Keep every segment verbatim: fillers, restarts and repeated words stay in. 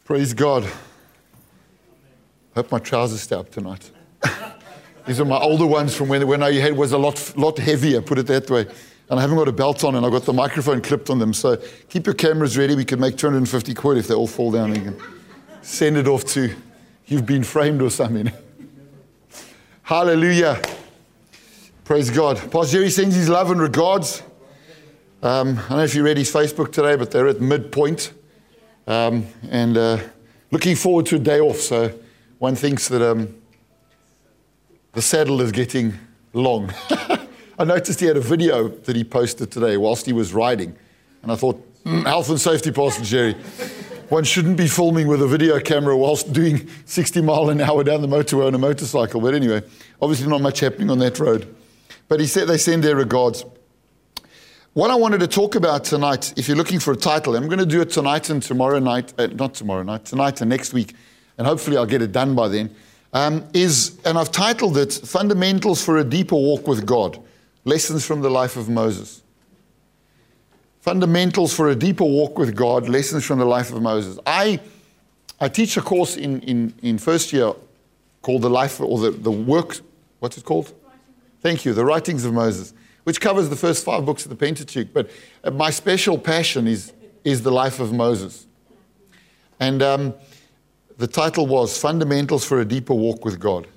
Praise God. I hope my trousers stay up tonight. These are my older ones from when, when I had was a lot, lot heavier, put it that way. And I haven't got a belt on, and I've got the microphone clipped on them. So keep your cameras ready. We could make two hundred fifty quid if they all fall down. You can send it off to You've Been Framed or something. Hallelujah. Praise God. Pastor Jerry sends his love and regards. Um, I don't know if you read his Facebook today, but they're at midpoint. Um, and uh, looking forward to a day off. So one thinks that um, the saddle is getting long. I noticed he had a video that he posted today whilst he was riding. And I thought, mm, health and safety, Pastor Jerry. One shouldn't be filming with a video camera whilst doing sixty mile an hour down the motorway on a motorcycle. But anyway, obviously not much happening on that road. But he said they send their regards. What I wanted to talk about tonight, if you're looking for a title, I'm going to do it tonight and tomorrow night, uh, not tomorrow night, tonight and next week, and hopefully I'll get it done by then, um, is, and I've titled it, Fundamentals for a Deeper Walk with God, Lessons from the Life of Moses. Fundamentals for a Deeper Walk with God, Lessons from the Life of Moses. I I teach a course in, in, in first year called The Life, or the, the Work, what's it called? Thank you, The Writings of Moses, which covers the first five books of the Pentateuch. But uh, my special passion is, is the life of Moses. And um, the title was Fundamentals for a Deeper Walk with God.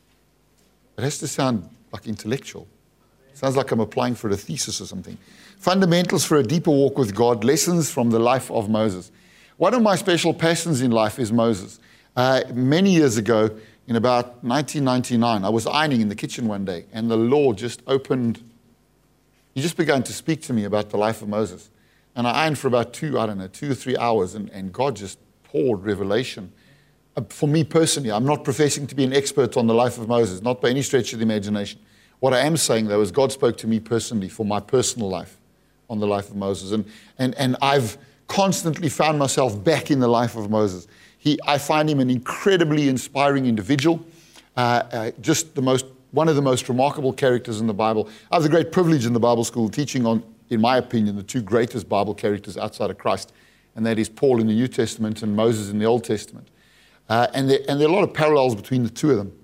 It has to sound like intellectual. It sounds like I'm applying for a thesis or something. Fundamentals for a Deeper Walk with God, Lessons from the Life of Moses. One of my special passions in life is Moses. Uh, many years ago, in about nineteen ninety-nine, I was ironing in the kitchen one day, and the Lord just opened, He just began to speak to me about the life of Moses. And I ironed for about two, I don't know, two or three hours, and, and God just poured revelation. Uh, for me personally, I'm not professing to be an expert on the life of Moses, not by any stretch of the imagination. What I am saying, though, is God spoke to me personally for my personal life on the life of Moses. And, and, and I've constantly found myself back in the life of Moses. He, I find him an incredibly inspiring individual, uh, uh, just the most one of the most remarkable characters in the Bible. I have the great privilege in the Bible school teaching on, in my opinion, the two greatest Bible characters outside of Christ, and that is Paul in the New Testament and Moses in the Old Testament. Uh, and, there, and there are a lot of parallels between the two of them.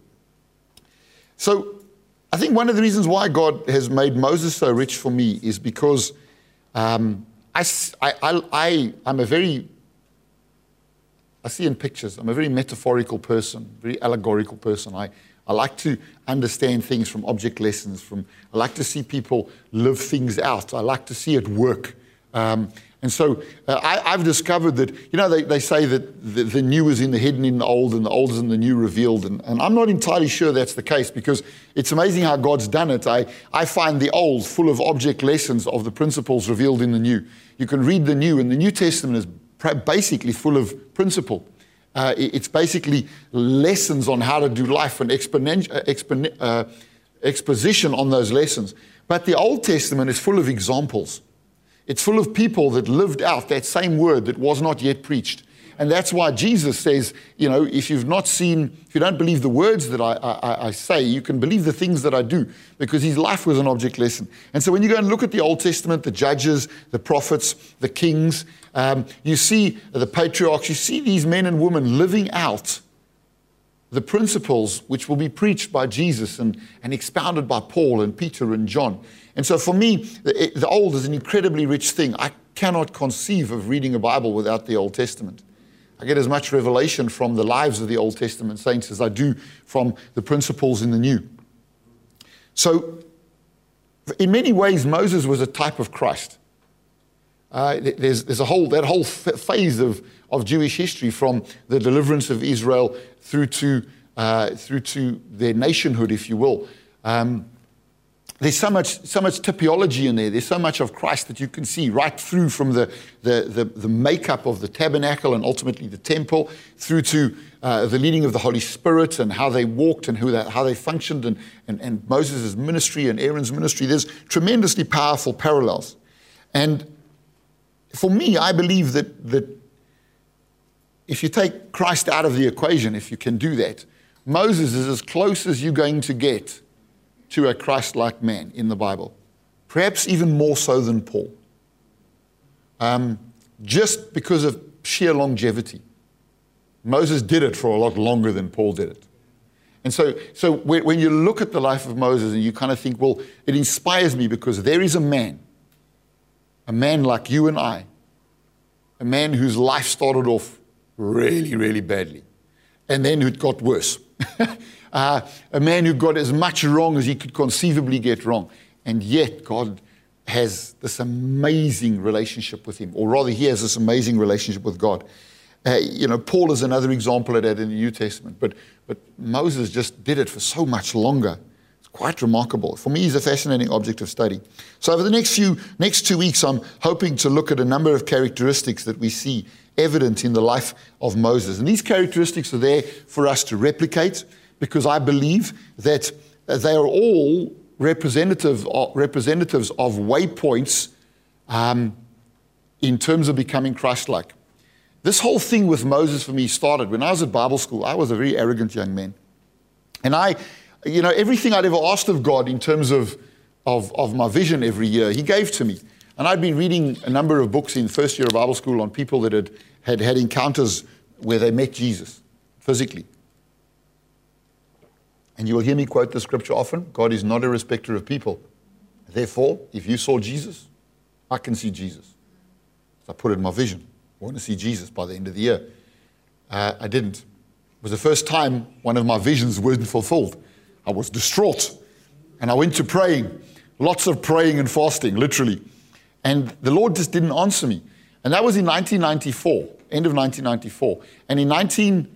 So I think one of the reasons why God has made Moses so rich for me is because um, I, I, I, I'm a very, I see in pictures, I'm a very metaphorical person, very allegorical person. I I like to understand things from object lessons. From I like to see people live things out. I like to see it work. Um, and so uh, I, I've discovered that, you know, they, they say that the, the new is in the hidden in the old and the old is in the new revealed. And, and I'm not entirely sure that's the case, because it's amazing how God's done it. I, I find the old full of object lessons of the principles revealed in the new. You can read the new, and the New Testament is basically full of principle. Uh, it's basically lessons on how to do life and exponent, uh, expon, uh, exposition on those lessons. But the Old Testament is full of examples. It's full of people that lived out that same word that was not yet preached. And that's why Jesus says, you know, if you've not seen, if you don't believe the words that I, I, I say, you can believe the things that I do, because his life was an object lesson. And so when you go and look at the Old Testament, the judges, the prophets, the kings, um, you see the patriarchs, you see these men and women living out the principles which will be preached by Jesus and, and expounded by Paul and Peter and John. And so for me, the, the Old is an incredibly rich thing. I cannot conceive of reading a Bible without the Old Testament. I get as much revelation from the lives of the Old Testament saints as I do from the principles in the New. So, in many ways, Moses was a type of Christ. Uh, there's, there's a whole that whole phase of, of Jewish history, from the deliverance of Israel through to uh, through to their nationhood, if you will. Um, There's so much, so much typology in there. There's so much of Christ that you can see right through from the, the, the, the makeup of the tabernacle and ultimately the temple, through to uh, the leading of the Holy Spirit and how they walked and who that, how they functioned, and, and, and Moses' ministry and Aaron's ministry. There's tremendously powerful parallels. And for me, I believe that, that if you take Christ out of the equation, if you can do that, Moses is as close as you're going to get to a Christ-like man in the Bible, perhaps even more so than Paul, um, just because of sheer longevity. Moses did it for a lot longer than Paul did it. And so, so when, when you look at the life of Moses and you kind of think, well, it inspires me because there is a man, a man like you and I, a man whose life started off really, really badly, and then it got worse. uh, a man who got as much wrong as he could conceivably get wrong. And yet God has this amazing relationship with him, or rather he has this amazing relationship with God. Uh, you know, Paul is another example of that in the New Testament, but, but Moses just did it for so much longer. It's quite remarkable. For me, he's a fascinating object of study. So over the next few, next two weeks, I'm hoping to look at a number of characteristics that we see evident in the life of Moses. And these characteristics are there for us to replicate, because I believe that they are all representative of, representatives of waypoints um, in terms of becoming Christ-like. This whole thing with Moses for me started when I was at Bible school. I was a very arrogant young man. And I, you know, everything I'd ever asked of God in terms of, of, of my vision every year, he gave to me. And I'd been reading a number of books in first year of Bible school on people that had had, had encounters where they met Jesus physically. And you will hear me quote the scripture often: God is not a respecter of people. Therefore, if you saw Jesus, I can see Jesus. So I put it in my vision. I want to see Jesus by the end of the year. Uh, I didn't. It was the first time one of my visions wasn't fulfilled. I was distraught. And I went to praying. Lots of praying and fasting, literally. And the Lord just didn't answer me. And that was in nineteen ninety-four, end of nineteen ninety-four. And in nineteen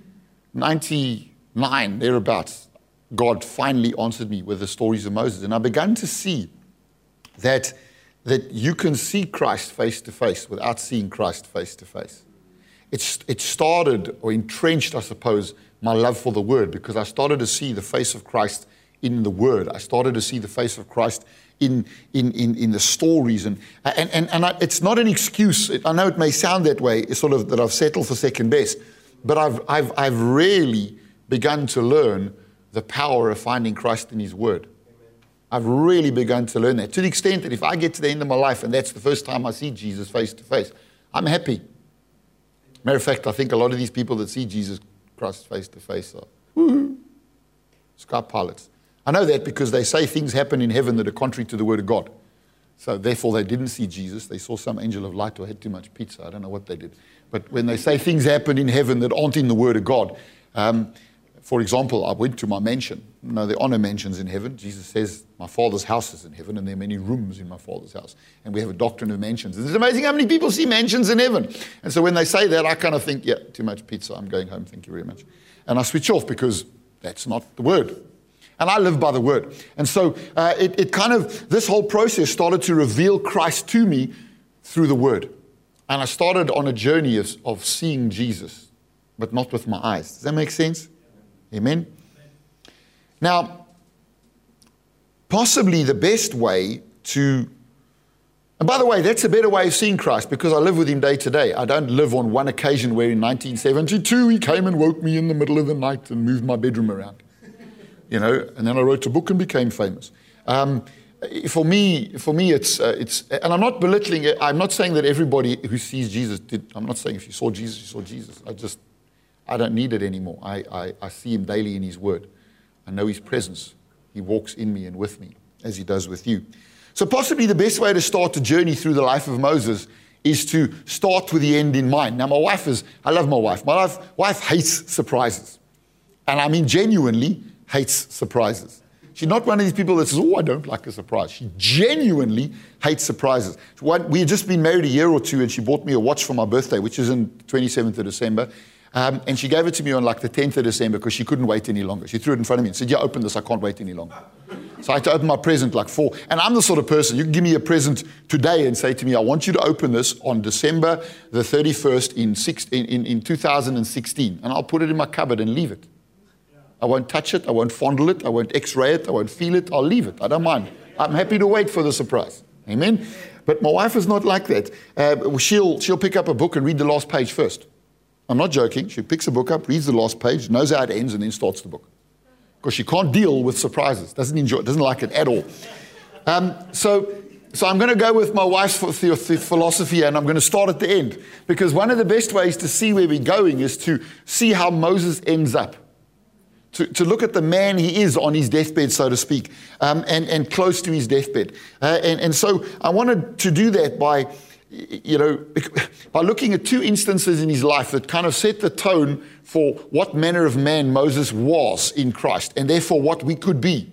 ninety-nine, thereabouts, God finally answered me with the stories of Moses. And I began to see that, that you can see Christ face to face without seeing Christ face to face. It's, it started, or entrenched, I suppose, my love for the Word, because I started to see the face of Christ in the Word. I started to see the face of Christ in in in, in the stories. And, and, and, and I, it's not an excuse. I know it may sound that way, it's sort of that I've settled for second best, but I've, I've, I've really begun to learn the power of finding Christ in His Word. I've really begun to learn that, to the extent that if I get to the end of my life and that's the first time I see Jesus face to face, I'm happy. Matter of fact, I think a lot of these people that see Jesus Christ face to face are woo-hoo, sky pilots. I know that because they say things happen in heaven that are contrary to the Word of God. So therefore they didn't see Jesus. They saw some angel of light or had too much pizza. I don't know what they did. But when they say things happen in heaven that aren't in the Word of God, um, for example, I went to my mansion. No, there are no mansions in heaven. Jesus says, my Father's house is in heaven, and there are many rooms in my Father's house. And we have a doctrine of mansions. And it's amazing how many people see mansions in heaven. And so when they say that, I kind of think, yeah, too much pizza. I'm going home. Thank you very much. And I switch off because that's not the Word. And I live by the Word. And so uh, it, it kind of, this whole process started to reveal Christ to me through the Word. And I started on a journey of, of seeing Jesus, but not with my eyes. Does that make sense? Amen? Now, possibly the best way to, and by the way, that's a better way of seeing Christ because I live with Him day to day. I don't live on one occasion where in nineteen seventy-two He came and woke me in the middle of the night and moved my bedroom around. You know, and then I wrote a book and became famous. Um, for me, for me, it's, uh, it's, and I'm not belittling it. I'm not saying that everybody who sees Jesus did. I'm not saying if you saw Jesus, you saw Jesus. I just, I don't need it anymore. I, I, I see Him daily in His Word. I know His presence. He walks in me and with me, as He does with you. So possibly the best way to start the journey through the life of Moses is to start with the end in mind. Now, my wife is, I love my wife. My wife, wife hates surprises. And I mean genuinely hates surprises. She's not one of these people that says, oh, I don't like a surprise. She genuinely hates surprises. We had just been married a year or two, and she bought me a watch for my birthday, which is on twenty-seventh of December. Um, and she gave it to me on like the tenth of December because she couldn't wait any longer. She threw it in front of me and said, yeah, open this. I can't wait any longer. So I had to open my present like four. And I'm the sort of person, you can give me a present today and say to me, I want you to open this on December the thirty-first in, six, in, in, in two thousand sixteen. And I'll put it in my cupboard and leave it. I won't touch it. I won't fondle it. I won't x-ray it. I won't feel it. I'll leave it. I don't mind. I'm happy to wait for the surprise. Amen? But my wife is not like that. Uh, she'll, she'll pick up a book and read the last page first. I'm not joking. She picks a book up, reads the last page, knows how it ends, and then starts the book. Because she can't deal with surprises. Doesn't enjoy it. Doesn't like it at all. Um, so so I'm going to go with my wife's philosophy, and I'm going to start at the end. Because one of the best ways to see where we're going is to see how Moses ends up. To, to look at the man he is on his deathbed, so to speak, um, and, and close to his deathbed. Uh, and, and so I wanted to do that by, you know, by looking at two instances in his life that kind of set the tone for what manner of man Moses was in Christ, and therefore what we could be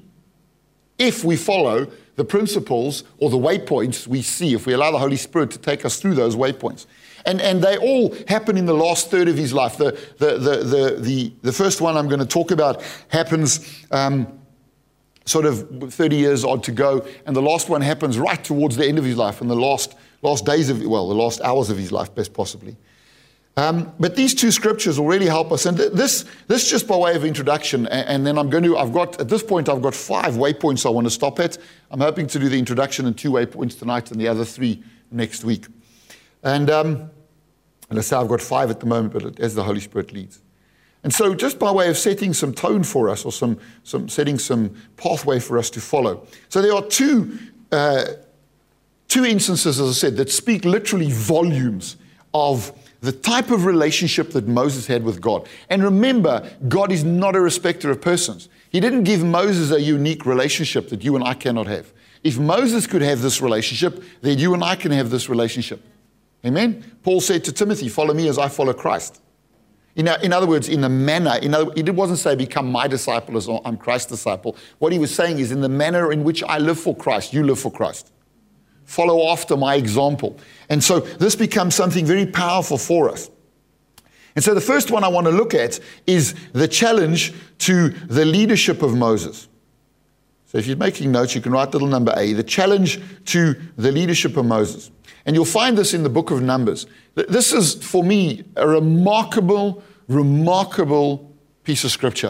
if we follow the principles or the waypoints we see, if we allow the Holy Spirit to take us through those waypoints. And, and they all happen in the last third of his life. The, the, the, the, the, the first one I'm going to talk about happens um, sort of thirty years odd to go. And the last one happens right towards the end of his life, in the last, last days of, well, the last hours of his life, best possibly. Um, but these two scriptures will really help us. And th- this, this just by way of introduction. And, and then I'm going to, I've got, at this point, I've got five waypoints I want to stop at. I'm hoping to do the introduction and two waypoints tonight and the other three next week. And, um, and I say I've got five at the moment, but as the Holy Spirit leads. And so just by way of setting some tone for us, or some, some setting some pathway for us to follow. So there are two, uh, two instances, as I said, that speak literally volumes of the type of relationship that Moses had with God. And remember, God is not a respecter of persons. He didn't give Moses a unique relationship that you and I cannot have. If Moses could have this relationship, then you and I can have this relationship. Amen? Paul said to Timothy, follow me as I follow Christ. In, in other words, in the manner, in other, he wasn't say become my disciple as I'm Christ's disciple. What he was saying is in the manner in which I live for Christ, you live for Christ. Follow after my example. And so this becomes something very powerful for us. And so the first one I want to look at is the challenge to the leadership of Moses. So if you're making notes, you can write little number A, the challenge to the leadership of Moses. And you'll find this in the book of Numbers. This is, for me, a remarkable, remarkable piece of scripture.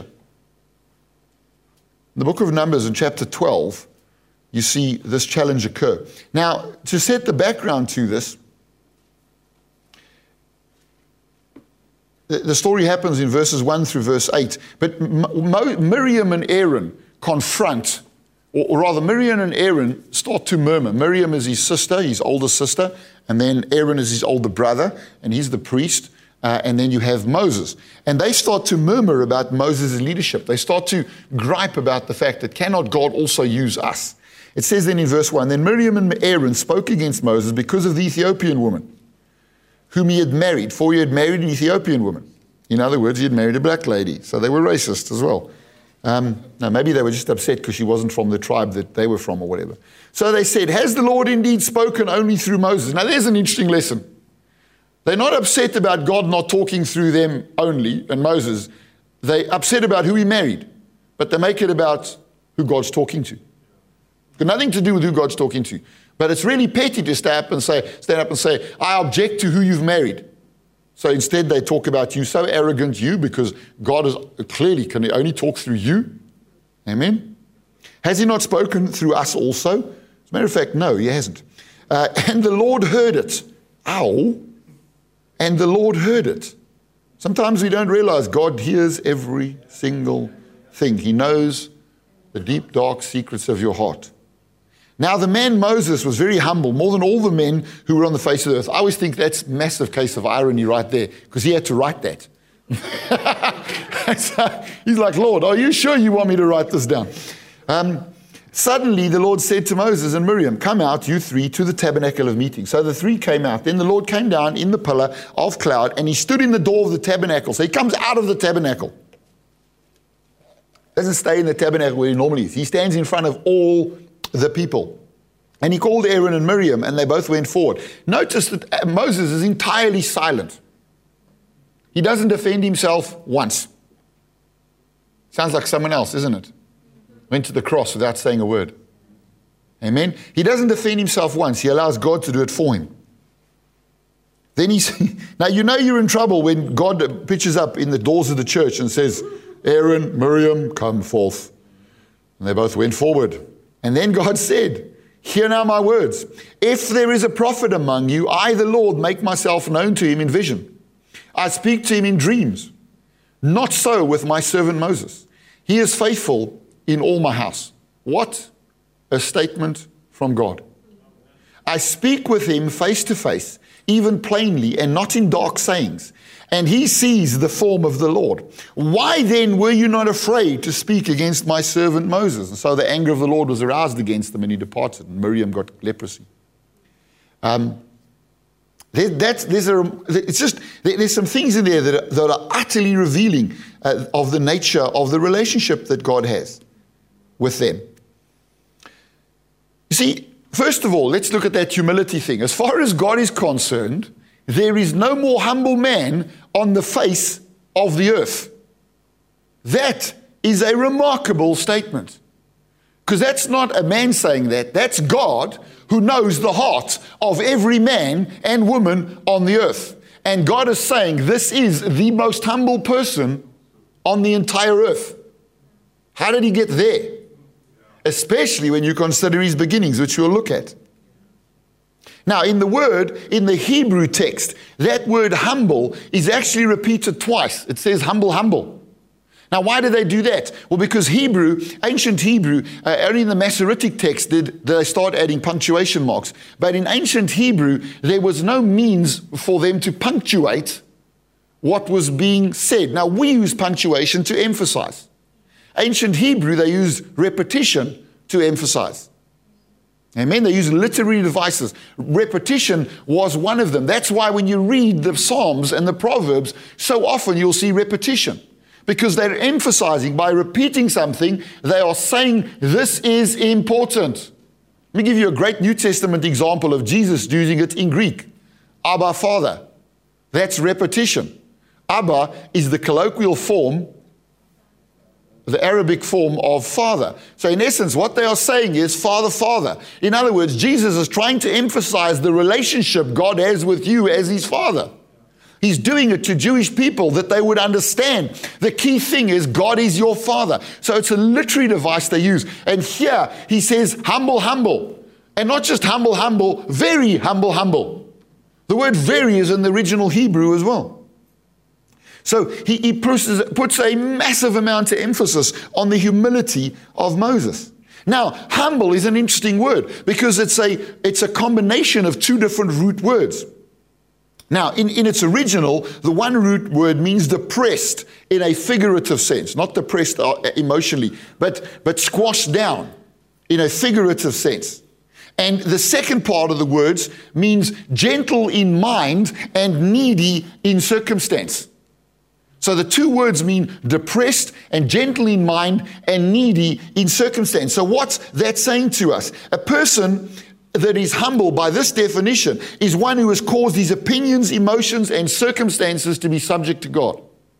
In the book of Numbers in chapter twelve, you see this challenge occur. Now, to set the background to this, the story happens in verses one through verse eight. But Miriam and Aaron confront, or rather Miriam and Aaron start to murmur. Miriam is his sister, his older sister, and then Aaron is his older brother, and he's the priest. Uh, and then you have Moses. And they start to murmur about Moses' leadership. They start to gripe about the fact that cannot God also use us? It says then in verse one, then Miriam and Aaron spoke against Moses because of the Ethiopian woman whom he had married, for he had married an Ethiopian woman. In other words, he had married a black lady. So they were racist as well. Um, now, maybe they were just upset because she wasn't from the tribe that they were from or whatever. So they said, has the Lord indeed spoken only through Moses? Now, there's an interesting lesson. They're not upset about God not talking through them only and Moses. They're upset about who he married, but they make it about who God's talking to. It's got nothing to do with who God's talking to. But it's really petty to stand up and say, stand up and say, I object to who you've married. So instead they talk about you, so arrogant you, because God is clearly can only talk through you. Amen? Has he not spoken through us also? As a matter of fact, no, he hasn't. Uh, and the Lord heard it. Ow. And the Lord heard it. Sometimes we don't realize God hears every single thing. He knows the deep, dark secrets of your heart. Now, the man Moses was very humble, more than all the men who were on the face of the earth. I always think that's a massive case of irony right there, because he had to write that. So he's like, Lord, are you sure you want me to write this down? Um, Suddenly the Lord said to Moses and Miriam, come out, you three, to the tabernacle of meeting. So the three came out. Then the Lord came down in the pillar of cloud, and he stood in the door of the tabernacle. So he comes out of the tabernacle. Doesn't stay in the tabernacle where he normally is. He stands in front of all the people. And he called Aaron and Miriam, and they both went forward. Notice that Moses is entirely silent. He doesn't defend himself once. Sounds like someone else, isn't it? Went to the cross without saying a word. Amen? He doesn't defend himself once. He allows God to do it for him. Then he's, now you know you're in trouble when God pitches up in the doors of the church and says, Aaron, Miriam, come forth. And they both went forward. And then God said, hear now my words. If there is a prophet among you, I, the Lord, make myself known to him in vision. I speak to him in dreams. Not so with my servant Moses. He is faithful in all my house. What a statement from God. I speak with him face to face, even plainly, and not in dark sayings. And he sees the form of the Lord. Why then were you not afraid to speak against my servant Moses? And so the anger of the Lord was aroused against them, and he departed. And Miriam got leprosy. Um, there, that's, there's a, it's just there, there's some things in there that are, that are utterly revealing uh, of the nature of the relationship that God has with them. You see, first of all, let's look at that humility thing. As far as God is concerned, there is no more humble man on the face of the earth. That is a remarkable statement. Because that's not a man saying that. That's God who knows the heart of every man and woman on the earth. And God is saying this is the most humble person on the entire earth. How did he get there? Especially when you consider his beginnings, which we'll look at. Now, in the word, in the Hebrew text, that word humble is actually repeated twice. It says humble, humble. Now, why did they do that? Well, because Hebrew, ancient Hebrew, uh, only in the Masoretic text did they start adding punctuation marks. But in ancient Hebrew, there was no means for them to punctuate what was being said. Now, we use punctuation to emphasize. Ancient Hebrew, they used repetition to emphasize. Amen. They used literary devices. Repetition was one of them. That's why when you read the Psalms and the Proverbs, so often you'll see repetition. Because they're emphasizing, by repeating something, they are saying this is important. Let me give you a great New Testament example of Jesus using it in Greek. Abba, Father. That's repetition. Abba is the colloquial form, the Arabic form of Father. So in essence, what they are saying is Father, Father. In other words, Jesus is trying to emphasize the relationship God has with you as his Father. He's doing it to Jewish people that they would understand. The key thing is God is your Father. So it's a literary device they use. And here he says humble, humble. And not just humble, humble, very humble, humble. The word very is in the original Hebrew as well. So he, he puts, puts a massive amount of emphasis on the humility of Moses. Now, humble is an interesting word because it's a, it's a combination of two different root words. Now, in, in its original, the one root word means depressed in a figurative sense, not depressed emotionally, but, but squashed down in a figurative sense. And the second part of the words means gentle in mind and needy in circumstance. So the two words mean depressed and gentle in mind and needy in circumstance. So what's that saying to us? A person that is humble by this definition is one who has caused his opinions, emotions, and circumstances to be subject to God.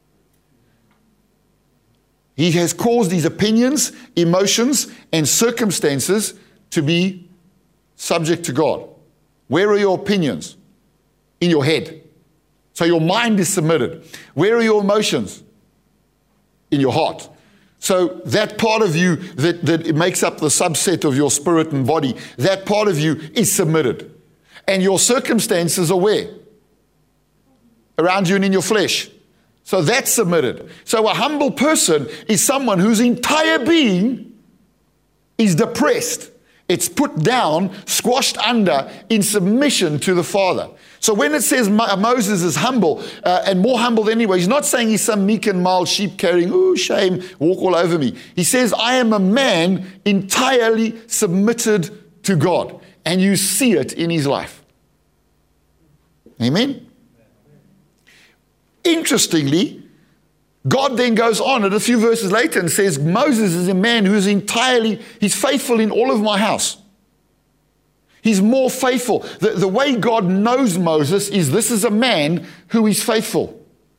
He has caused his opinions, emotions, and circumstances to be subject to God. Where are your opinions? In your head. So your mind is submitted. Where are your emotions? In your heart. So that part of you that, that makes up the subset of your spirit and body, that part of you is submitted. And your circumstances are where? Around you and in your flesh. So that's submitted. So a humble person is someone whose entire being is depressed. It's put down, squashed under in submission to the Father. So when it says Moses is humble, uh, and more humble than anyone, he's not saying he's some meek and mild sheep carrying, ooh, shame, walk all over me. He says, I am a man entirely submitted to God. And you see it in his life. Amen? Interestingly, God then goes on at a few verses later and says, Moses is a man who is entirely, he's faithful in all of my house. He's more faithful. The, the way God knows Moses is this is a man who is faithful.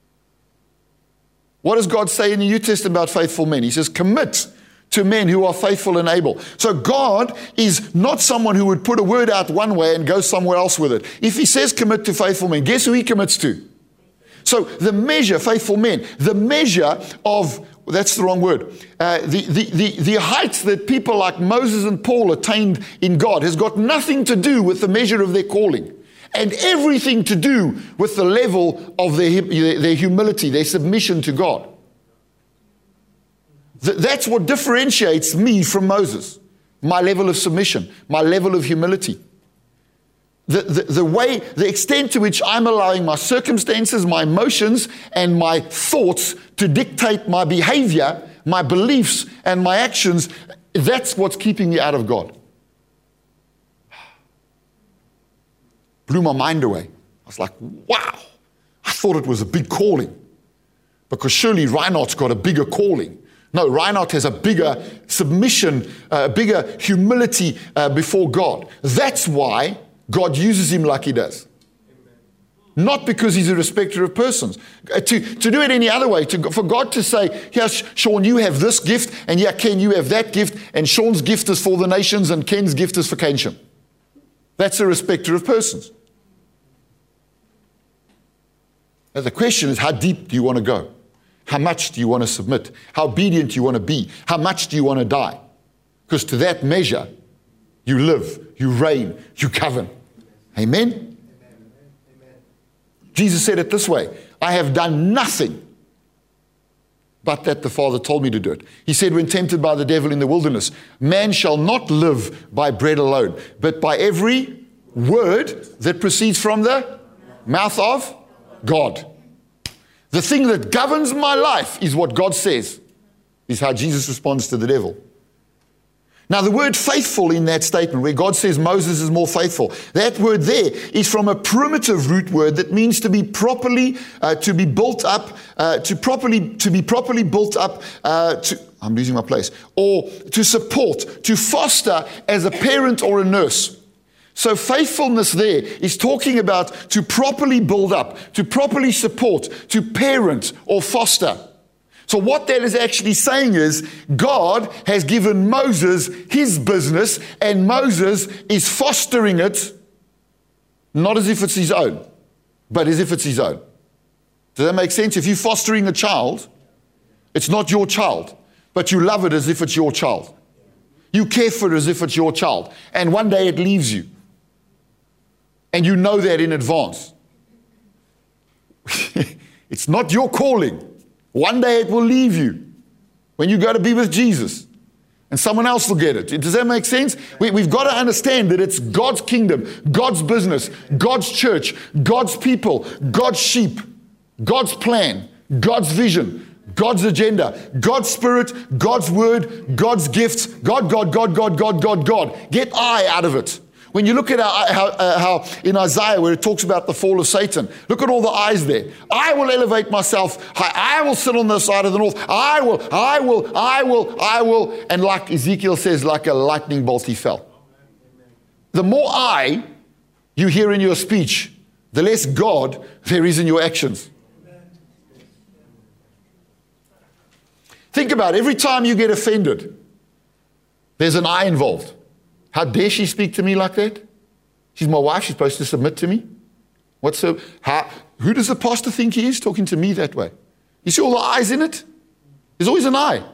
What does God say in the New Testament about faithful men? He says, commit to men who are faithful and able. So God is not someone who would put a word out one way and go somewhere else with it. If he says commit to faithful men, guess who he commits to? So the measure, faithful men, the measure of, that's the wrong word, uh, the, the, the, the heights that people like Moses and Paul attained in God has got nothing to do with the measure of their calling and everything to do with the level of their, their humility, their submission to God. Th- that's what differentiates me from Moses, my level of submission, my level of humility. the, the, the way, the extent to which I'm allowing my circumstances, my emotions, and my thoughts to dictate my behavior, my beliefs, and my actions, that's what's keeping me out of God. Blew my mind away. I was like, wow, I thought it was a big calling. Because surely Reinhardt's got a bigger calling. No, Reinhardt has a bigger submission, a bigger humility uh, before God. That's why God uses him like he does. Amen. Not because he's a respecter of persons. Uh, to, to do it any other way, to, for God to say, here, Sean, you have this gift, and yeah, Ken, you have that gift, and Sean's gift is for the nations, and Ken's gift is for Kensham. That's a respecter of persons. Now the question is, how deep do you want to go? How much do you want to submit? How obedient do you want to be? How much do you want to die? Because to that measure, you live, you reign, you govern. Amen? Amen? Jesus said it this way, I have done nothing but that the Father told me to do it. He said when tempted by the devil in the wilderness, man shall not live by bread alone, but by every word that proceeds from the mouth of God. The thing that governs my life is what God says, is how Jesus responds to the devil. Now the word faithful in that statement, where God says Moses is more faithful, that word there is from a primitive root word that means to be properly, uh, to be built up, uh, to properly, to be properly built up, uh, to, I'm losing my place, or to support, to foster as a parent or a nurse. So faithfulness there is talking about to properly build up, to properly support, to parent or foster. So what that is actually saying is God has given Moses his business, and Moses is fostering it, not as if it's his own, but as if it's his own. Does that make sense? If you're fostering a child, it's not your child, but you love it as if it's your child. You care for it as if it's your child. And one day it leaves you. And you know that in advance. It's not your calling. One day it will leave you when you go to be with Jesus. And someone else will get it. Does that make sense? We, we've got to understand that it's God's kingdom, God's business, God's church, God's people, God's sheep, God's plan, God's vision, God's agenda, God's spirit, God's word, God's gifts. God, God, God, God, God, God, God. Get I out of it. When you look at how, how, uh, how in Isaiah where it talks about the fall of Satan, look at all the eyes there. I will elevate myself high. I will sit on the side of the north. I will, I will, I will, I will. And like Ezekiel says, like a lightning bolt he fell. The more I you hear in your speech, the less God there is in your actions. Think about it. Every time you get offended, there's an I involved. How dare she speak to me like that? She's my wife. She's supposed to submit to me. What's so? How? Who does the pastor think he is talking to me that way? You see all the I's in it? There's always an I.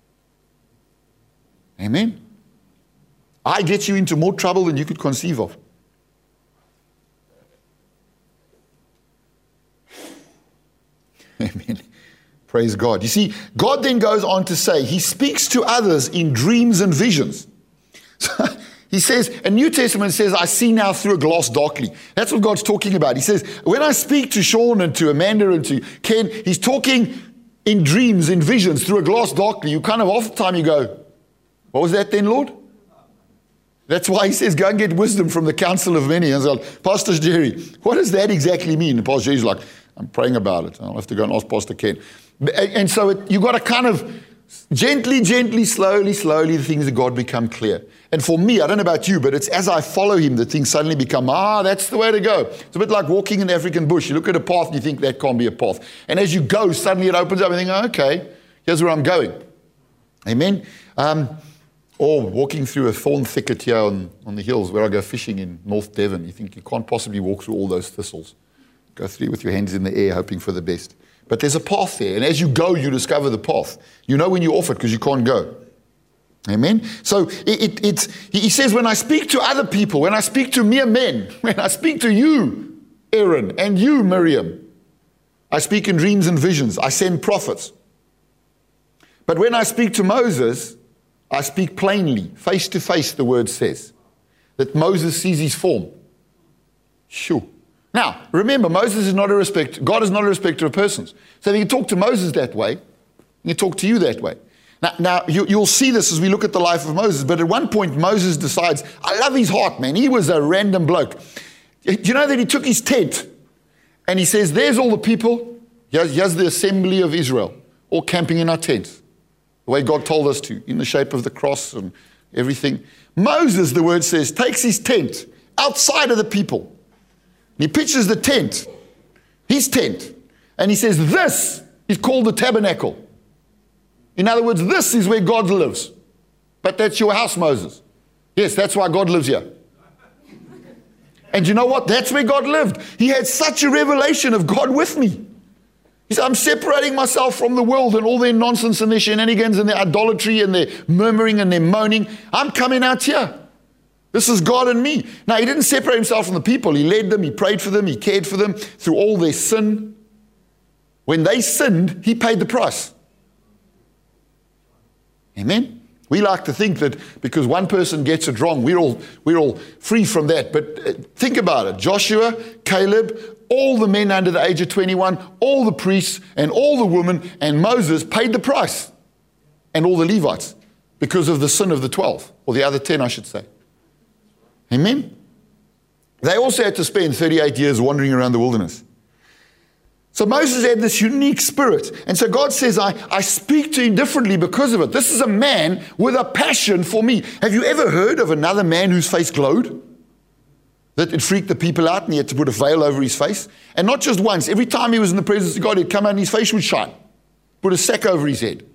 Amen. I get you into more trouble than you could conceive of. Amen. Praise God. You see, God then goes on to say, he speaks to others in dreams and visions. So, he says, and New Testament says, I see now through a glass darkly. That's what God's talking about. He says, when I speak to Sean and to Amanda and to Ken, he's talking in dreams, in visions, through a glass darkly. You kind of, half the time you go, what was that then, Lord? That's why he says, go and get wisdom from the counsel of many. And I was like, Pastor Jerry, what does that exactly mean? And Pastor Jerry's like, I'm praying about it. I'll have to go and ask Pastor Ken. And so it, you've got to kind of gently, gently, slowly, slowly, the things of God become clear. And for me, I don't know about you, but it's as I follow him that things suddenly become, ah, that's the way to go. It's a bit like walking in the African bush. You look at a path and you think that can't be a path. And as you go, suddenly it opens up and you think, oh, okay, here's where I'm going. Amen. Um, or walking through a thorn thicket here on, on the hills where I go fishing in North Devon. You think you can't possibly walk through all those thistles. Go through with your hands in the air, hoping for the best. But there's a path there. And as you go, you discover the path. You know when you're off it because you can't go. Amen. So it, it, it's, he says, when I speak to other people, when I speak to mere men, when I speak to you, Aaron, and you, Miriam, I speak in dreams and visions. I send prophets. But when I speak to Moses, I speak plainly, face to face, the word says, that Moses sees his form. Shoo. Now, remember, Moses is not a respect, God is not a respecter of persons. So if he can talk to Moses that way, he can talk to you that way. Now, now you, you'll see this as we look at the life of Moses, but at one point Moses decides, I love his heart, man. He was a random bloke. Do you know that he took his tent and he says, there's all the people, here's, here's the assembly of Israel, all camping in our tents, the way God told us to, in the shape of the cross and everything. Moses, the word says, takes his tent outside of the people. He pitches the tent, his tent, and he says, this is called the tabernacle. In other words, this is where God lives. But that's your house, Moses. Yes, that's why God lives here. And you know what? That's where God lived. He had such a revelation of God with me. He said, I'm separating myself from the world and all their nonsense and their shenanigans and their idolatry and their murmuring and their moaning. I'm coming out here. This is God and me. Now, he didn't separate himself from the people. He led them, he prayed for them, he cared for them through all their sin. When they sinned, he paid the price. Amen? We like to think that because one person gets it wrong, we're all, we're all free from that. But think about it. Joshua, Caleb, all the men under the age of twenty-one, all the priests and all the women and Moses paid the price. And all the Levites because of the sin of the twelve, or the other ten, I should say. Amen? They also had to spend thirty-eight years wandering around the wilderness. So Moses had this unique spirit. And so God says, I, I speak to him differently because of it. This is a man with a passion for me. Have you ever heard of another man whose face glowed? That it freaked the people out and he had to put a veil over his face. And not just once. Every time he was in the presence of God, he'd come out and his face would shine. Put a sack over his head.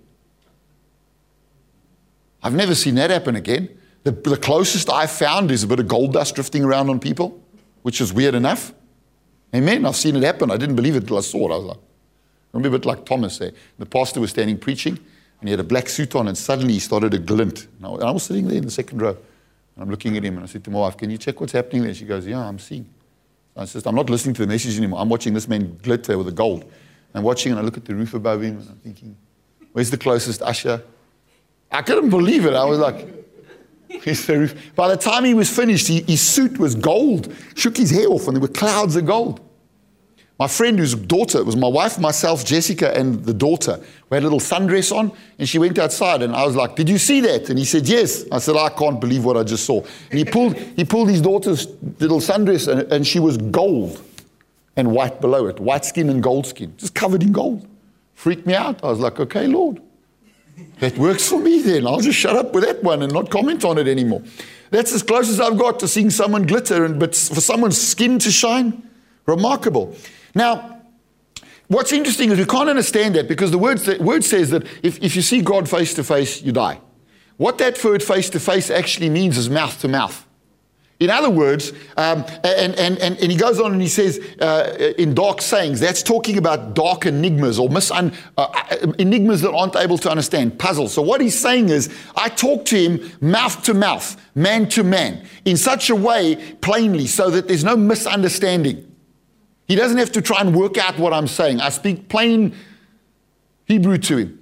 I've never seen that happen again. The, the closest I've found is a bit of gold dust drifting around on people, which is weird enough. Amen. I've seen it happen. I didn't believe it until I saw it. I was like, remember a bit like Thomas there. The pastor was standing preaching and he had a black suit on and suddenly he started to glint. And I, and I was sitting there in the second row and I'm looking at him and I said to my wife, can you check what's happening there? She goes, yeah, I'm seeing. So I said, I'm not listening to the message anymore. I'm watching this man glitter with the gold. I'm watching and I look at the roof above him and I'm thinking, where's the closest usher? I couldn't believe it. I was like, where's the roof? By the time he was finished, he, his suit was gold. Shook his hair off and there were clouds of gold. My friend whose daughter, it was my wife, myself, Jessica, and the daughter. We had a little sundress on, and she went outside, and I was like, did you see that? And he said, yes. I said, I can't believe what I just saw. And he pulled he pulled his daughter's little sundress, and, and she was gold and white below it, white skin and gold skin, just covered in gold. Freaked me out. I was like, okay, Lord, that works for me then. I'll just shut up with that one and not comment on it anymore. That's as close as I've got to seeing someone glitter, and but for someone's skin to shine, remarkable. Now, what's interesting is we can't understand that because the word, the word says that if, if you see God face to face, you die. What that word face to face actually means is mouth to mouth. In other words, um, and, and, and, and he goes on and he says uh, in dark sayings, that's talking about dark enigmas or misun, uh, enigmas that aren't able to understand, puzzles. So what he's saying is, I talk to him mouth to mouth, man to man, in such a way plainly so that there's no misunderstanding. He doesn't have to try and work out what I'm saying. I speak plain Hebrew to him.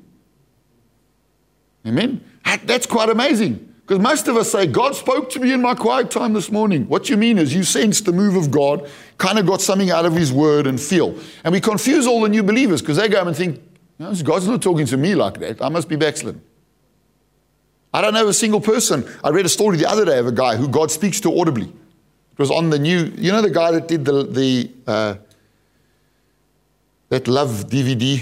Amen? That's quite amazing. Because most of us say, God spoke to me in my quiet time this morning. What you mean is you sensed the move of God, kind of got something out of his word and feel. And we confuse all the new believers because they go home and think, no, God's not talking to me like that. I must be backslidden. I don't know a single person. I read a story the other day of a guy who God speaks to audibly. It was on the new, you know the guy that did the, the uh, that Love D V D?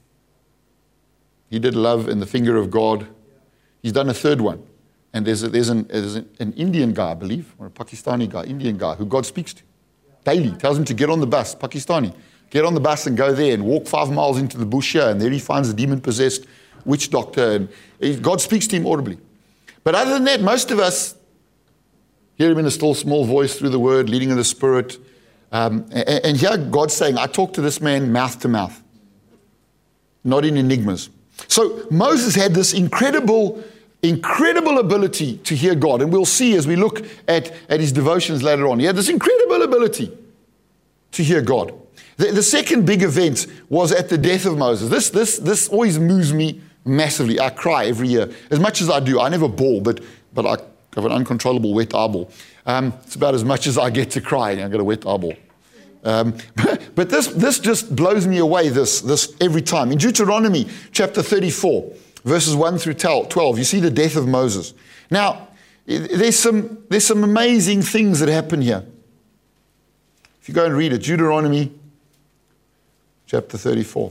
He did Love and the Finger of God. He's done a third one. And there's, a, there's, an, there's an, an Indian guy, I believe, or a Pakistani guy, Indian guy, who God speaks to daily. Tells him to get on the bus, Pakistani. Get on the bus and go there and walk five miles into the bush here. And there he finds a demon-possessed witch doctor. And he, God speaks to him audibly. But other than that, most of us hear him in a still small voice through the word, leading in the spirit. Um, and, and here God's saying, I talk to this man mouth to mouth, not in enigmas. So Moses had this incredible, incredible ability to hear God. And we'll see as we look at, at his devotions later on. He had this incredible ability to hear God. The, the second big event was at the death of Moses. This, this, this always moves me massively. I cry every year. As much as I do, I never bawl, but, but I I have an uncontrollable wet eyeball. Um, it's about as much as I get to crying. I've got a wet eyeball. Um, but this this just blows me away, this, this every time. In Deuteronomy chapter thirty-four, verses one through twelve, you see the death of Moses. Now, there's some, there's some amazing things that happen here. If you go and read it, Deuteronomy chapter thirty-four.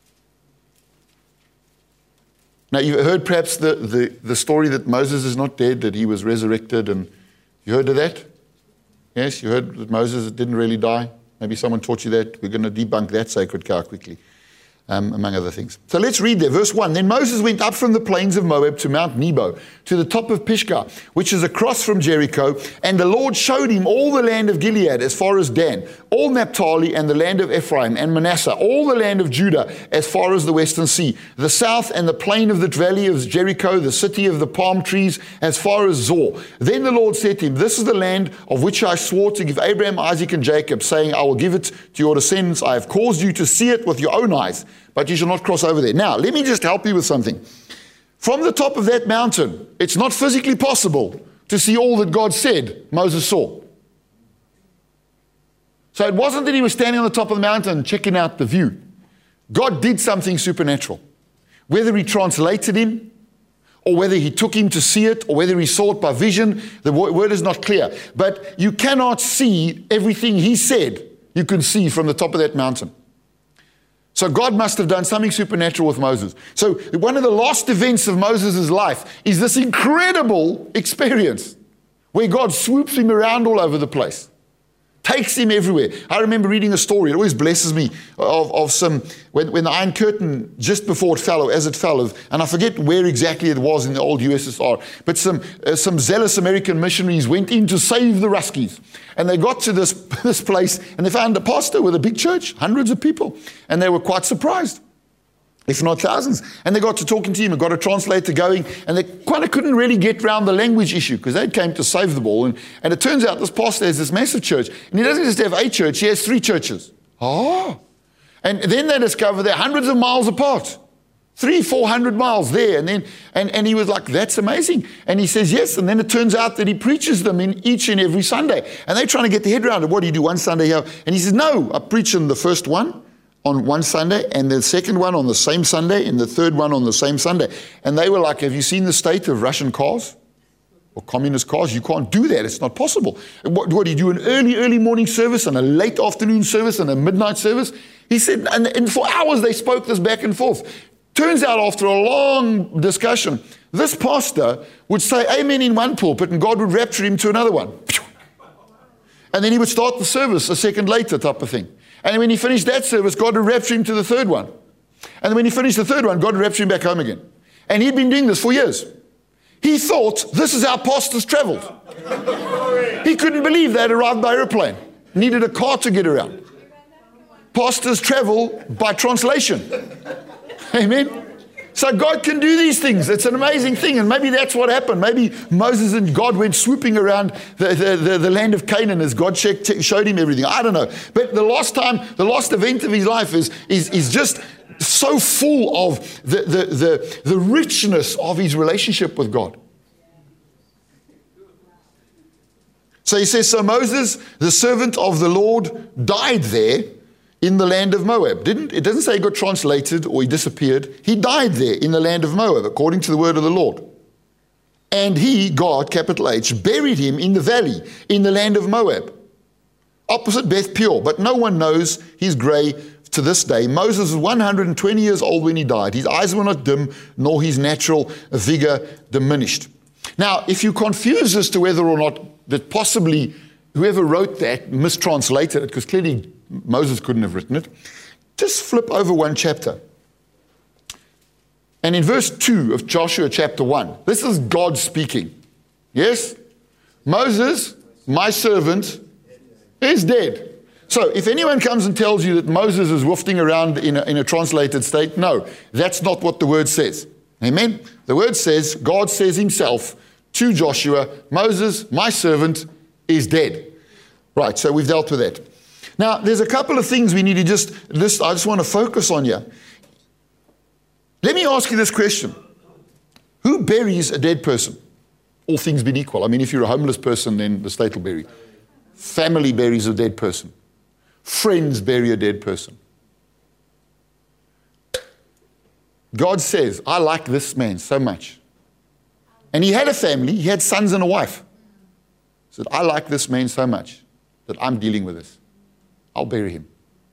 Now, you've heard perhaps the, the, the story that Moses is not dead, that he was resurrected, and you heard of that? Yes, you heard that Moses didn't really die. Maybe someone taught you that. We're going to debunk that sacred cow quickly, um, among other things. So let's read there. Verse one. Then Moses went up from the plains of Moab to Mount Nebo, to the top of Pisgah, which is across from Jericho. And the Lord showed him all the land of Gilead as far as Dan, all Naphtali and the land of Ephraim and Manasseh, all the land of Judah as far as the western sea, the south and the plain of the valley of Jericho, the city of the palm trees as far as Zor. Then the Lord said to him, this is the land of which I swore to give Abraham, Isaac, and Jacob, saying, I will give it to your descendants. I have caused you to see it with your own eyes, but you shall not cross over there. Now, let me just help you with something. From the top of that mountain, it's not physically possible to see all that God said Moses saw. So it wasn't that he was standing on the top of the mountain checking out the view. God did something supernatural. Whether he translated him, or whether he took him to see it, or whether he saw it by vision, the word is not clear. But you cannot see everything he said you can see from the top of that mountain. So God must have done something supernatural with Moses. So one of the last events of Moses' life is this incredible experience where God swoops him around all over the place, takes him everywhere. I remember reading a story, it always blesses me, of, of some, when, when the Iron Curtain, just before it fell, or as it fell, of, and I forget where exactly it was in the old U S S R, but some uh, some zealous American missionaries went in to save the Ruskies. And they got to this, this place, and they found a pastor with a big church, hundreds of people, and they were quite surprised, if not thousands. And they got to talking to him and got a translator going, and they kind of couldn't really get around the language issue because they came to save the ball. And, and it turns out this pastor has this massive church, and he doesn't just have a church, he has three churches. Oh! And then they discover they're hundreds of miles apart. Three, four hundred miles there. And then, and, and he was like, that's amazing. And he says, yes. And then it turns out that he preaches them in each and every Sunday. And they're trying to get their head around it. What do you do one Sunday here? And he says, no, I preach on the first one on one Sunday, and the second one on the same Sunday, and the third one on the same Sunday. And they were like, have you seen the state of Russian cars? Or communist cars? You can't do that. It's not possible. What, what do you do? An early, early morning service and a late afternoon service and a midnight service? He said, and, and for hours they spoke this back and forth. Turns out after a long discussion, this pastor would say amen in one pulpit and God would rapture him to another one. And then he would start the service a second later type of thing. And when he finished that service, God would rapture him to the third one. And when he finished the third one, God would rapture him back home again. And he'd been doing this for years. He thought, this is how pastors traveled. He couldn't believe they had arrived by airplane. Needed a car to get around. Pastors travel by translation. Amen. So God can do these things. It's an amazing thing. And maybe that's what happened. Maybe Moses and God went swooping around the, the, the, the land of Canaan as God checked, showed him everything. I don't know. But the last time, the last event of his life is, is, is just so full of the, the, the, the richness of his relationship with God. So he says, so Moses, the servant of the Lord, died there in the land of Moab. Didn't, it doesn't say he got translated or he disappeared. He died there in the land of Moab, according to the word of the Lord. And he, God, capital H, buried him in the valley in the land of Moab, opposite Beth Peor. But no one knows his grave to this day. Moses was one hundred twenty years old when he died. His eyes were not dim, nor his natural vigor diminished. Now, if you're confused as to whether or not that possibly whoever wrote that mistranslated it, because clearly Moses couldn't have written it, just flip over one chapter. And in verse two of Joshua chapter one, this is God speaking. Yes? Moses, my servant, is dead. So if anyone comes and tells you that Moses is woofing around in a, in a translated state, no, that's not what the word says. Amen? The word says, God says himself to Joshua, Moses, my servant, is dead. Right, so we've dealt with that. Now, there's a couple of things we need to just, this, I just want to focus on here. Let me ask you this question. Who buries a dead person? All things being equal. I mean, if you're a homeless person, then the state will bury you. Family buries a dead person. Friends bury a dead person. God says, I like this man so much. And he had a family, he had sons and a wife. He said, I like this man so much that I'm dealing with this. I'll bury him.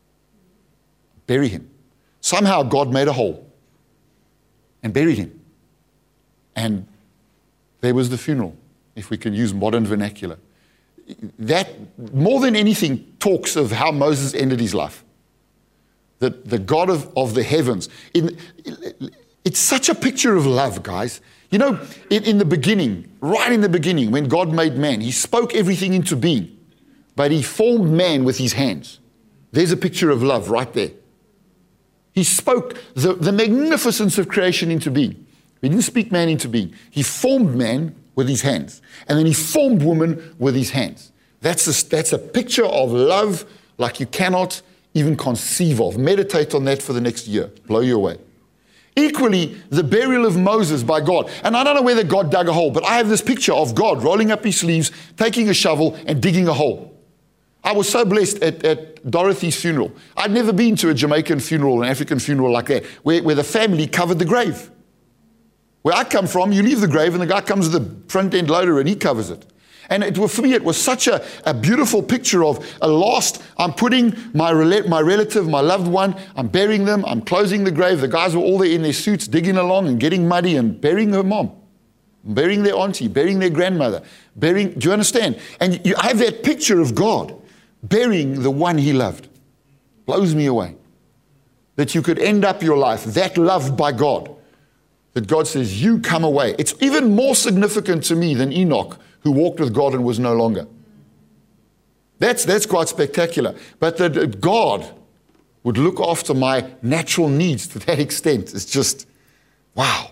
Bury him. Somehow God made a hole and buried him. And there was the funeral, if we can use modern vernacular. That, more than anything, talks of how Moses ended his life. That the God of, of the heavens. In, it's such a picture of love, guys. You know, in, in the beginning, right in the beginning, when God made man, he spoke everything into being. But he formed man with his hands. There's a picture of love right there. He spoke the, the magnificence of creation into being. He didn't speak man into being. He formed man with his hands. And then he formed woman with his hands. That's a, that's a picture of love like you cannot even conceive of. Meditate on that for the next year. Blow you away. Equally, the burial of Moses by God. And I don't know whether God dug a hole, but I have this picture of God rolling up his sleeves, taking a shovel and digging a hole. I was so blessed at, at Dorothy's funeral. I'd never been to a Jamaican funeral, an African funeral like that, where, where the family covered the grave. Where I come from, you leave the grave and the guy comes with the front end loader and he covers it. And it was, for me, it was such a, a beautiful picture of a last, I'm putting my, rel- my relative, my loved one, I'm burying them, I'm closing the grave. The guys were all there in their suits, digging along and getting muddy and burying her mom, burying their auntie, burying their grandmother, burying, do you understand? And you have that picture of God burying the one he loved. Blows me away. That you could end up your life that loved by God. That God says, you come away. It's even more significant to me than Enoch, who walked with God and was no longer. That's, that's quite spectacular. But that God would look after my natural needs to that extent is just, wow.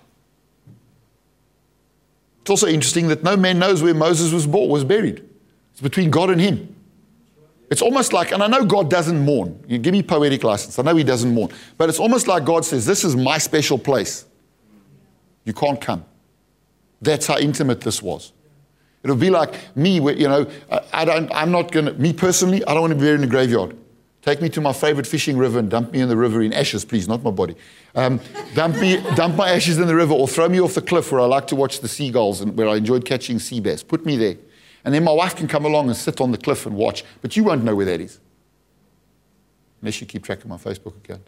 It's also interesting that no man knows where Moses was born, was buried. It's between God and him. It's almost like, and I know God doesn't mourn. You give me poetic license. I know he doesn't mourn. But it's almost like God says, this is my special place. You can't come. That's how intimate this was. It'll be like me, where, you know, I, I don't, I'm not going to, me personally, I don't want to be buried in a graveyard. Take me to my favorite fishing river and dump me in the river in ashes, please, not my body. Um, dump me, dump my ashes in the river, or throw me off the cliff where I like to watch the seagulls and where I enjoyed catching sea bass. Put me there. And then my wife can come along and sit on the cliff and watch. But you won't know where that is. Unless you keep track of my Facebook account.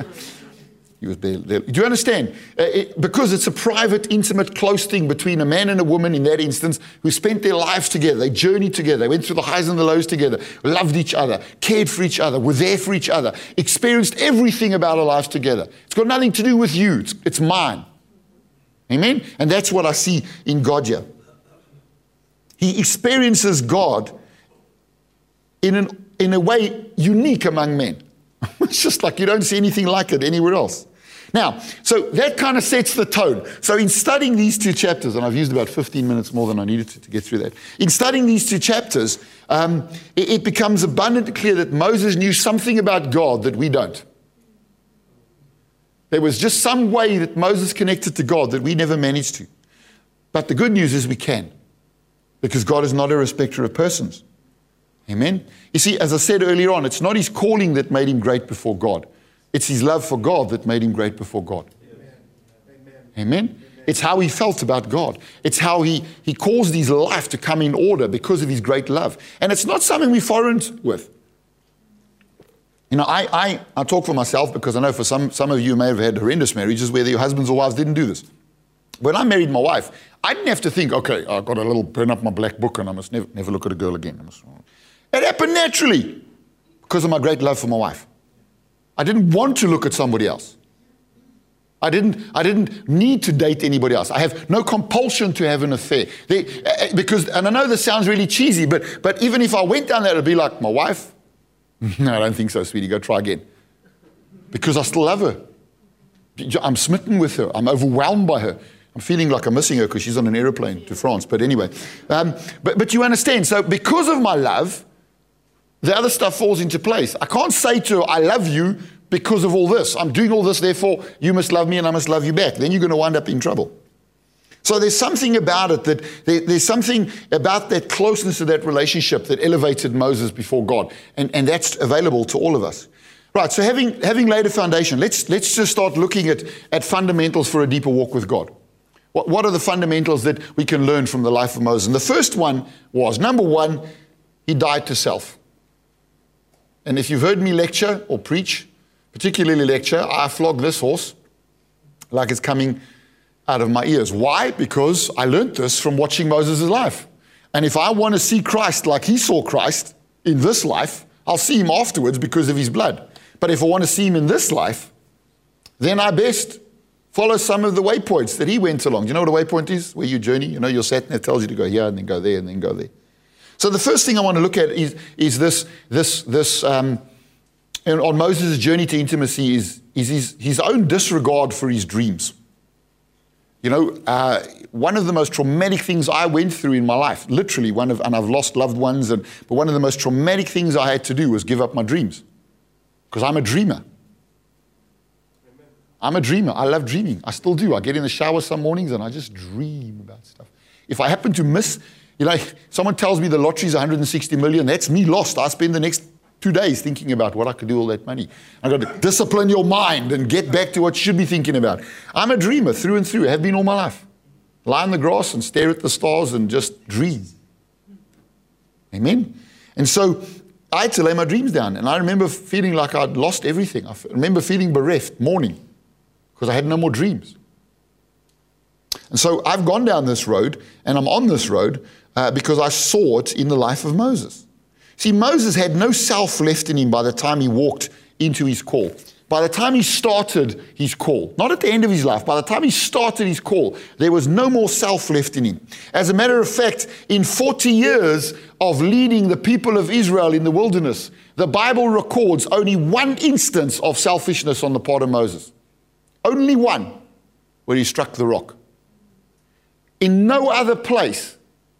He was there, there. Do you understand? Uh, it, because it's a private, intimate, close thing between a man and a woman in that instance who spent their lives together. They journeyed together. They went through the highs and the lows together. Loved each other. Cared for each other. Were there for each other. Experienced everything about our lives together. It's got nothing to do with you. It's, it's mine. Amen? And that's what I see in God here. He experiences God in, an, in a way unique among men. It's just like you don't see anything like it anywhere else. Now, so that kind of sets the tone. So in studying these two chapters, and I've used about fifteen minutes more than I needed to, to get through that. In studying these two chapters, um, it, it becomes abundantly clear that Moses knew something about God that we don't. There was just some way that Moses connected to God that we never managed to. But the good news is we can. Because God is not a respecter of persons. Amen? You see, as I said earlier on, it's not his calling that made him great before God. It's his love for God that made him great before God. Amen? Amen? It's how he felt about God. It's how he, he caused his life to come in order because of his great love. And it's not something we're foreign with. You know, I, I, I talk for myself because I know for some, some of you may have had horrendous marriages where your husbands or wives didn't do this. When I married my wife, I didn't have to think, okay, I've got a little pen up my black book and I must never, never look at a girl again. I must, it happened naturally because of my great love for my wife. I didn't want to look at somebody else. I didn't, I didn't need to date anybody else. I have no compulsion to have an affair. They, because, and I know this sounds really cheesy, but, but even if I went down there, it would be like, my wife? No, I don't think so, sweetie. Go try again. Because I still love her. I'm smitten with her. I'm overwhelmed by her. I'm feeling like I'm missing her because she's on an aeroplane to France. But anyway, um, but, but you understand. So because of my love, the other stuff falls into place. I can't say to her, I love you because of all this. I'm doing all this, therefore you must love me and I must love you back. Then you're going to wind up in trouble. So there's something about it that there, there's something about that closeness of that relationship that elevated Moses before God. And, and that's available to all of us. Right, so having, having laid a foundation, let's, let's just start looking at, at fundamentals for a deeper walk with God. What, what are the fundamentals that we can learn from the life of Moses? And the first one was, number one, he died to self. And if you've heard me lecture or preach, particularly lecture, I flog this horse like it's coming out of my ears. Why? Because I learned this from watching Moses' life. And if I want to see Christ like he saw Christ in this life, I'll see him afterwards because of his blood. But if I want to see him in this life, then I best follow some of the waypoints that he went along. Do you know what a waypoint is? Where you journey. You know, your sat nav tells you to go here and then go there and then go there. So the first thing I want to look at is, is this, this, this um, on Moses' journey to intimacy is, is his, his own disregard for his dreams. You know, uh, one of the most traumatic things I went through in my life, literally one of, and I've lost loved ones, and but one of the most traumatic things I had to do was give up my dreams. Because I'm a dreamer. Amen. I'm a dreamer. I love dreaming. I still do. I get in the shower some mornings and I just dream about stuff. If I happen to miss, you know, someone tells me the lottery is one hundred sixty million, that's me lost. I spend the next two days thinking about what I could do with all that money. I've got to discipline your mind and get back to what you should be thinking about. I'm a dreamer through and through. I have been all my life. Lie on the grass and stare at the stars and just dream. Amen? And so I had to lay my dreams down. And I remember feeling like I'd lost everything. I remember feeling bereft, mourning, because I had no more dreams. And so I've gone down this road, and I'm on this road uh, because I saw it in the life of Moses. See, Moses had no self left in him by the time he walked into his call. By the time he started his call, not at the end of his life, by the time he started his call, there was no more self left in him. As a matter of fact, in forty years of leading the people of Israel in the wilderness, the Bible records only one instance of selfishness on the part of Moses. Only one, where he struck the rock. In no other place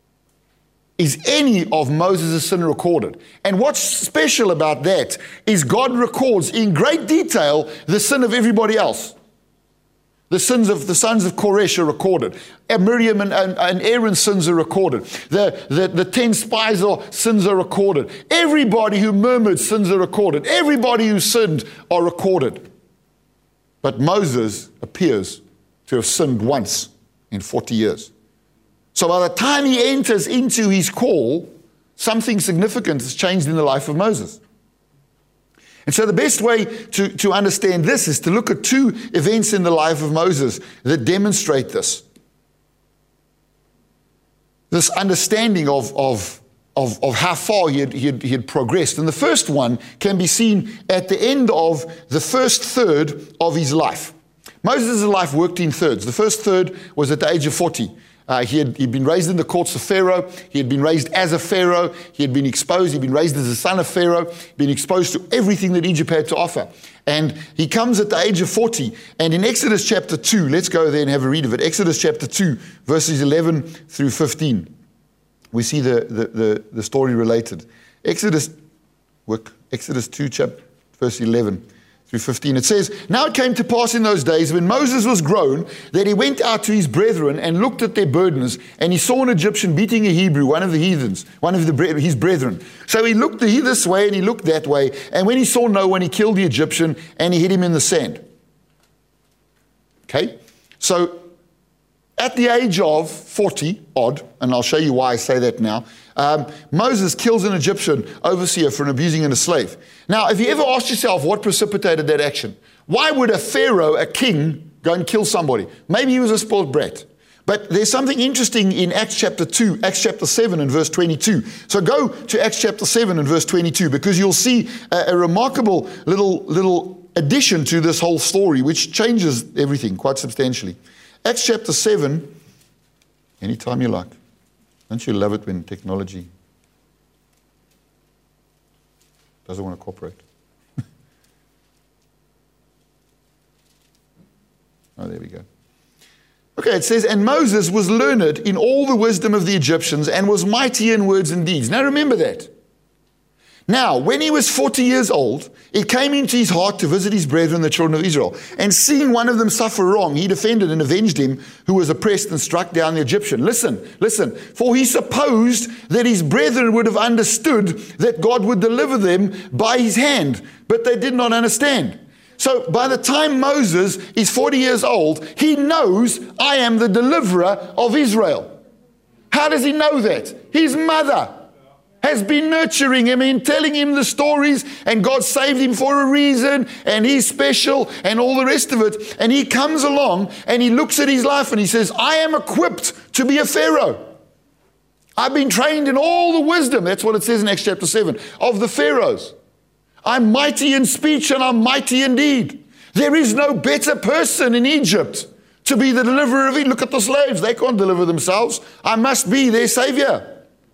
is any of Moses' sin recorded. And what's special about that is God records in great detail the sin of everybody else. The sins of the sons of Koresh are recorded. And Miriam and, and, and Aaron's sins are recorded. The, the, the ten spies are, sins are recorded. Everybody who murmured, sins are recorded. Everybody who sinned are recorded. But Moses appears to have sinned once in forty years. So by the time he enters into his call, something significant has changed in the life of Moses. And so the best way to, to understand this is to look at two events in the life of Moses that demonstrate this. This understanding of, of, of, of how far he had, he, had, he had progressed. And the first one can be seen at the end of the first third of his life. Moses' life worked in thirds. The first third was at the age of forty. Uh, he had he'd been raised in the courts of Pharaoh. He had been raised as a Pharaoh. He had been exposed. He'd been raised as a son of Pharaoh, been exposed to everything that Egypt had to offer. And he comes at the age of forty. And in Exodus chapter two, let's go there and have a read of it. Exodus chapter two, verses eleven through fifteen. We see the, the, the, the story related. Exodus, work, Exodus two, chapter, verse eleven. Through fifteen, it says, "Now it came to pass in those days when Moses was grown that he went out to his brethren and looked at their burdens, and he saw an Egyptian beating a Hebrew, one of the heathens, one of the, his brethren. So he looked this way and he looked that way, and when he saw no one, he killed the Egyptian and he hid him in the sand." Okay, so at the age of forty odd, and I'll show you why I say that now, um, Moses kills an Egyptian overseer for abusing a slave. Now, have you ever asked yourself what precipitated that action? Why would a pharaoh, a king, go and kill somebody? Maybe he was a spoiled brat. But there's something interesting in Acts chapter two, Acts chapter seven and verse twenty-two. So go to Acts chapter seven and verse twenty-two, because you'll see a, a remarkable little, little addition to this whole story, which changes everything quite substantially. Acts chapter seven, anytime you like. Don't you love it when technology doesn't want to cooperate? Oh, there we go. Okay, it says, "And Moses was learned in all the wisdom of the Egyptians and was mighty in words and deeds." Now remember that. Now, when he was forty years old, it came into his heart to visit his brethren, the children of Israel. And seeing one of them suffer wrong, he defended and avenged him who was oppressed and struck down the Egyptian. Listen, listen. For he supposed that his brethren would have understood that God would deliver them by his hand. But they did not understand. So by the time Moses is forty years old, he knows, I am the deliverer of Israel. How does he know that? His mother has been nurturing him and telling him the stories, and God saved him for a reason, and he's special, and all the rest of it. And he comes along, and he looks at his life, and he says, I am equipped to be a Pharaoh. I've been trained in all the wisdom, that's what it says in Acts chapter seven, of the Pharaohs. I'm mighty in speech, and I'm mighty in deed. There is no better person in Egypt to be the deliverer of Egypt. Look at the slaves, they can't deliver themselves. I must be their savior.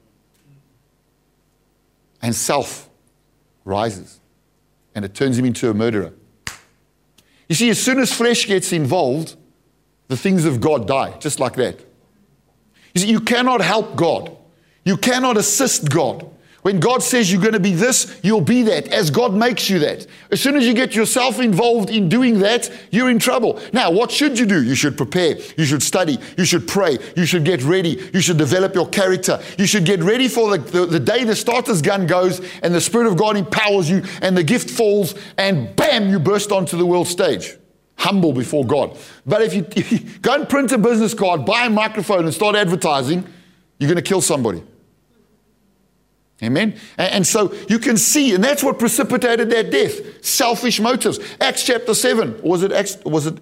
And self rises, and it turns him into a murderer. You see, as soon as flesh gets involved, the things of God die, just like that. You see, you cannot help God. You cannot assist God. When God says you're going to be this, you'll be that, as God makes you that. As soon as you get yourself involved in doing that, you're in trouble. Now, what should you do? You should prepare. You should study. You should pray. You should get ready. You should develop your character. You should get ready for the, the, the day the starter's gun goes and the Spirit of God empowers you and the gift falls and bam, you burst onto the world stage. Humble before God. But if you, if you go and print a business card, buy a microphone and start advertising, you're going to kill somebody. Amen. And, and so you can see, and that's what precipitated that death. Selfish motives. Acts chapter seven. Was it Acts, was it,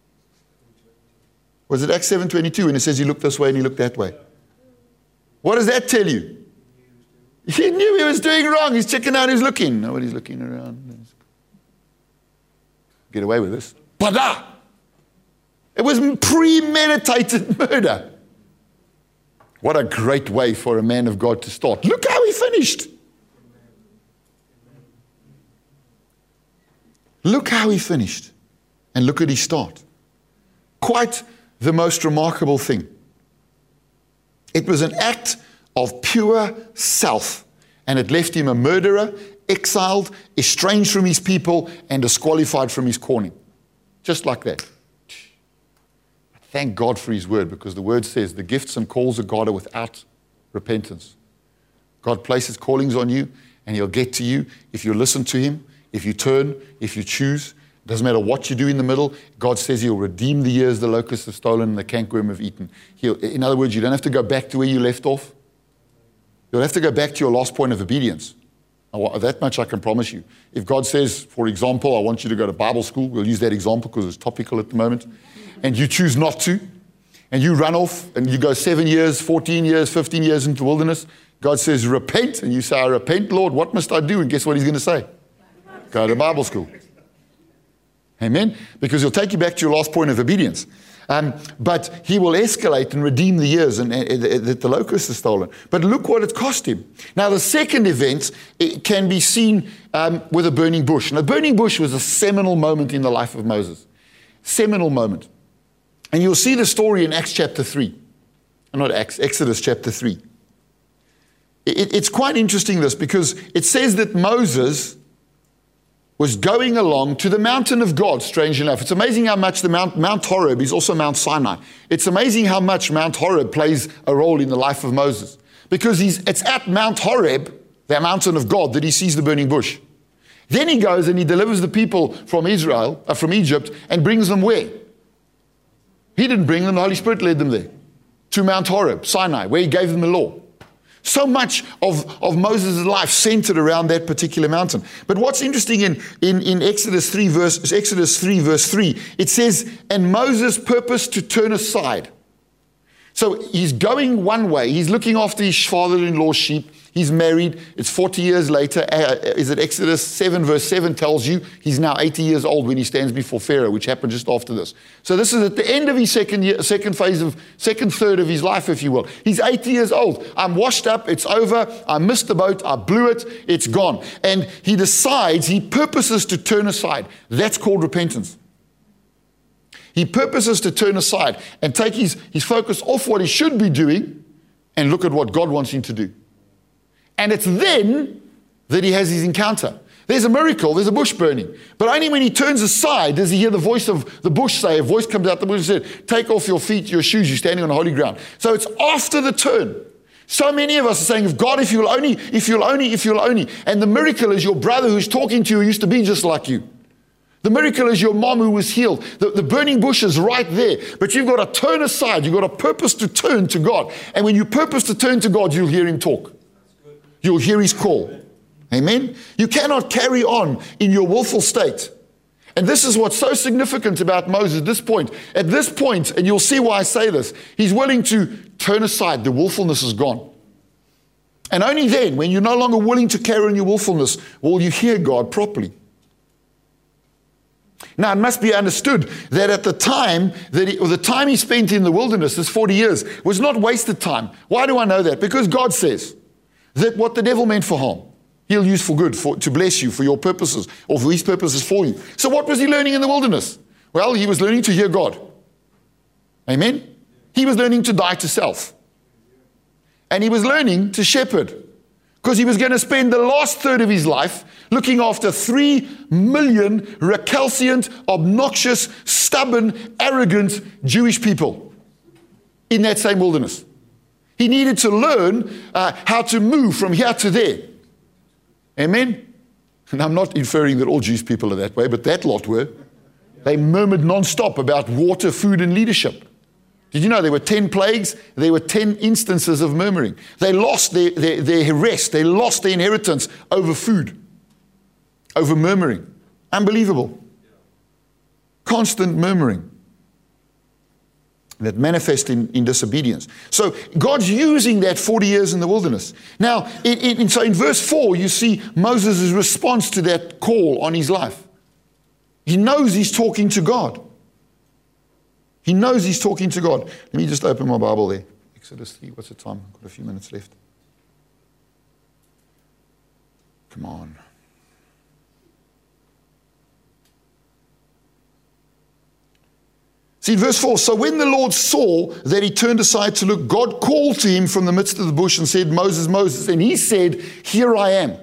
was it Acts seven twenty-two? And it says he looked this way and he looked that way. What does that tell you? He knew he was doing wrong. He's checking out, he's looking. Nobody's looking around. Get away with this. Bada! It was premeditated murder. What a great way for a man of God to start. Look how he finished. Look how he finished. And look at his start. Quite the most remarkable thing. It was an act of pure self. And it left him a murderer, exiled, estranged from his people, and disqualified from his calling. Just like that. Thank God for his word, because the word says the gifts and calls of God are without repentance. God places callings on you, and he'll get to you if you listen to him, if you turn, if you choose. Doesn't matter what you do in the middle. God says he'll redeem the years the locusts have stolen and the cankerworm have eaten. He'll, in other words, you don't have to go back to where you left off. You'll have to go back to your last point of obedience. That much I can promise you. If God says, for example, I want you to go to Bible school, we'll use that example because it's topical at the moment, and you choose not to, and you run off, and you go seven years, fourteen years, fifteen years into the wilderness, God says, repent, and you say, I repent, Lord, what must I do? And guess what he's going to say? Go to Bible school. Amen? Because he'll take you back to your last point of obedience. Um, but he will escalate and redeem the years and, and, and, that the locust has stolen. But look what it cost him. Now, the second event it can be seen um, with a burning bush. Now, the burning bush was a seminal moment in the life of Moses. Seminal moment. And you'll see the story in Acts chapter three. Not Acts, Exodus chapter three. It, it's quite interesting, this, because it says that Moses was going along to the mountain of God, strangely enough. It's amazing how much the Mount, Mount Horeb is also Mount Sinai. It's amazing how much Mount Horeb plays a role in the life of Moses. Because he's, it's at Mount Horeb, the mountain of God, that he sees the burning bush. Then he goes and he delivers the people from Israel, uh, from Egypt, and brings them where? He didn't bring them, the Holy Spirit led them there. To Mount Horeb, Sinai, where he gave them the law. So much of, of Moses' life centered around that particular mountain. But what's interesting in, in, in Exodus three verse Exodus three verse three, it says, and Moses purposed to turn aside. So he's going one way. He's looking after his father-in-law's sheep. He's married. It's forty years later. Uh, is it Exodus seven verse seven tells you he's now eighty years old when he stands before Pharaoh, which happened just after this. So this is at the end of his second year, second phase of, second third of his life, if you will. He's eighty years old. I'm washed up. It's over. I missed the boat. I blew it. It's gone. And he decides, he purposes to turn aside. That's called repentance. He purposes to turn aside and take his, his focus off what he should be doing and look at what God wants him to do. And it's then that he has his encounter. There's a miracle, there's a bush burning. But only when he turns aside does he hear the voice of the bush say, a voice comes out the bush and said, take off your feet, your shoes, you're standing on holy ground. So it's after the turn. So many of us are saying, if God, if you'll only, if you'll only, if you'll only. And the miracle is your brother who's talking to you who used to be just like you. The miracle is your mom who was healed. The, the burning bush is right there. But you've got to turn aside. You've got a purpose to turn to God. And when you purpose to turn to God, you'll hear him talk. You'll hear his call. Amen? You cannot carry on in your willful state. And this is what's so significant about Moses at this point. At this point, and you'll see why I say this, he's willing to turn aside. The willfulness is gone. And only then, when you're no longer willing to carry on your willfulness, will you hear God properly. Now, it must be understood that at the time, that he, or the time he spent in the wilderness, this forty years, was not wasted time. Why do I know that? Because God says that what the devil meant for harm, he'll use for good, for, to bless you, for your purposes, or for his purposes for you. So what was he learning in the wilderness? Well, he was learning to hear God. Amen? He was learning to die to self. And he was learning to shepherd. Because he was going to spend the last third of his life looking after three million recalcitrant, obnoxious, stubborn, arrogant Jewish people in that same wilderness. He needed to learn uh, how to move from here to there. Amen? And I'm not inferring that all Jewish people are that way, but that lot were. They murmured non-stop about water, food, and leadership. Did you know there were ten plagues? There were ten instances of murmuring. They lost their, their, their rest. They lost their inheritance over food, over murmuring. Unbelievable. Constant murmuring that manifests in, in disobedience. So God's using that forty years in the wilderness. Now, in, in, so in verse four, you see Moses' response to that call on his life. He knows he's talking to God. He knows he's talking to God. Let me just open my Bible there. Exodus three, what's the time? I've got a few minutes left. Come on. See, verse four, so when the Lord saw that he turned aside to look, God called to him from the midst of the bush and said, Moses, Moses. And he said, here I am.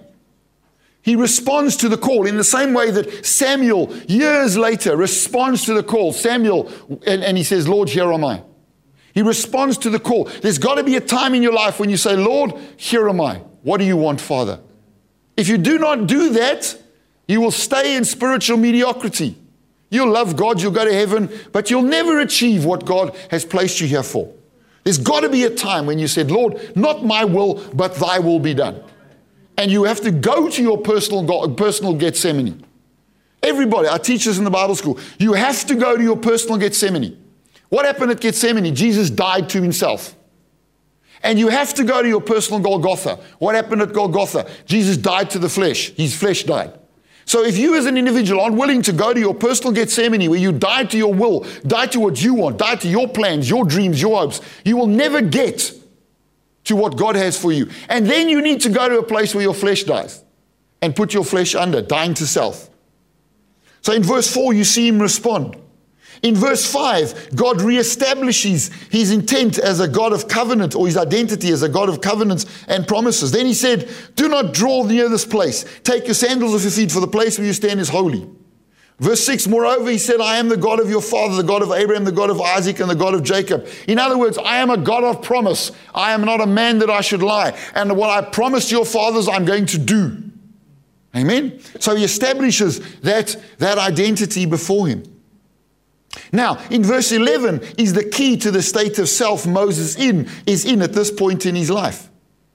He responds to the call in the same way that Samuel, years later, responds to the call. Samuel, and, and he says, Lord, here am I. He responds to the call. There's got to be a time in your life when you say, Lord, here am I. What do you want, Father? If you do not do that, you will stay in spiritual mediocrity. You'll love God, you'll go to heaven, but you'll never achieve what God has placed you here for. There's got to be a time when you said, Lord, not my will, but thy will be done. And you have to go to your personal, personal Gethsemane. Everybody, I teach this in the Bible school. You have to go to your personal Gethsemane. What happened at Gethsemane? Jesus died to himself. And you have to go to your personal Golgotha. What happened at Golgotha? Jesus died to the flesh. His flesh died. So if you as an individual aren't willing to go to your personal Gethsemane where you die to your will, die to what you want, die to your plans, your dreams, your hopes, you will never get to what God has for you. And then you need to go to a place where your flesh dies and put your flesh under, dying to self. So in verse four, you see him respond. In verse five, God reestablishes his intent as a God of covenant, or his identity as a God of covenants and promises. Then he said, do not draw near this place. Take your sandals off your feet, for the place where you stand is holy. Verse six, moreover, he said, I am the God of your father, the God of Abraham, the God of Isaac, and the God of Jacob. In other words, I am a God of promise. I am not a man that I should lie. And what I promised your fathers, I'm going to do. Amen? So he establishes that, that identity before him. Now, in verse eleven is the key to the state of self Moses in is in at this point in his life.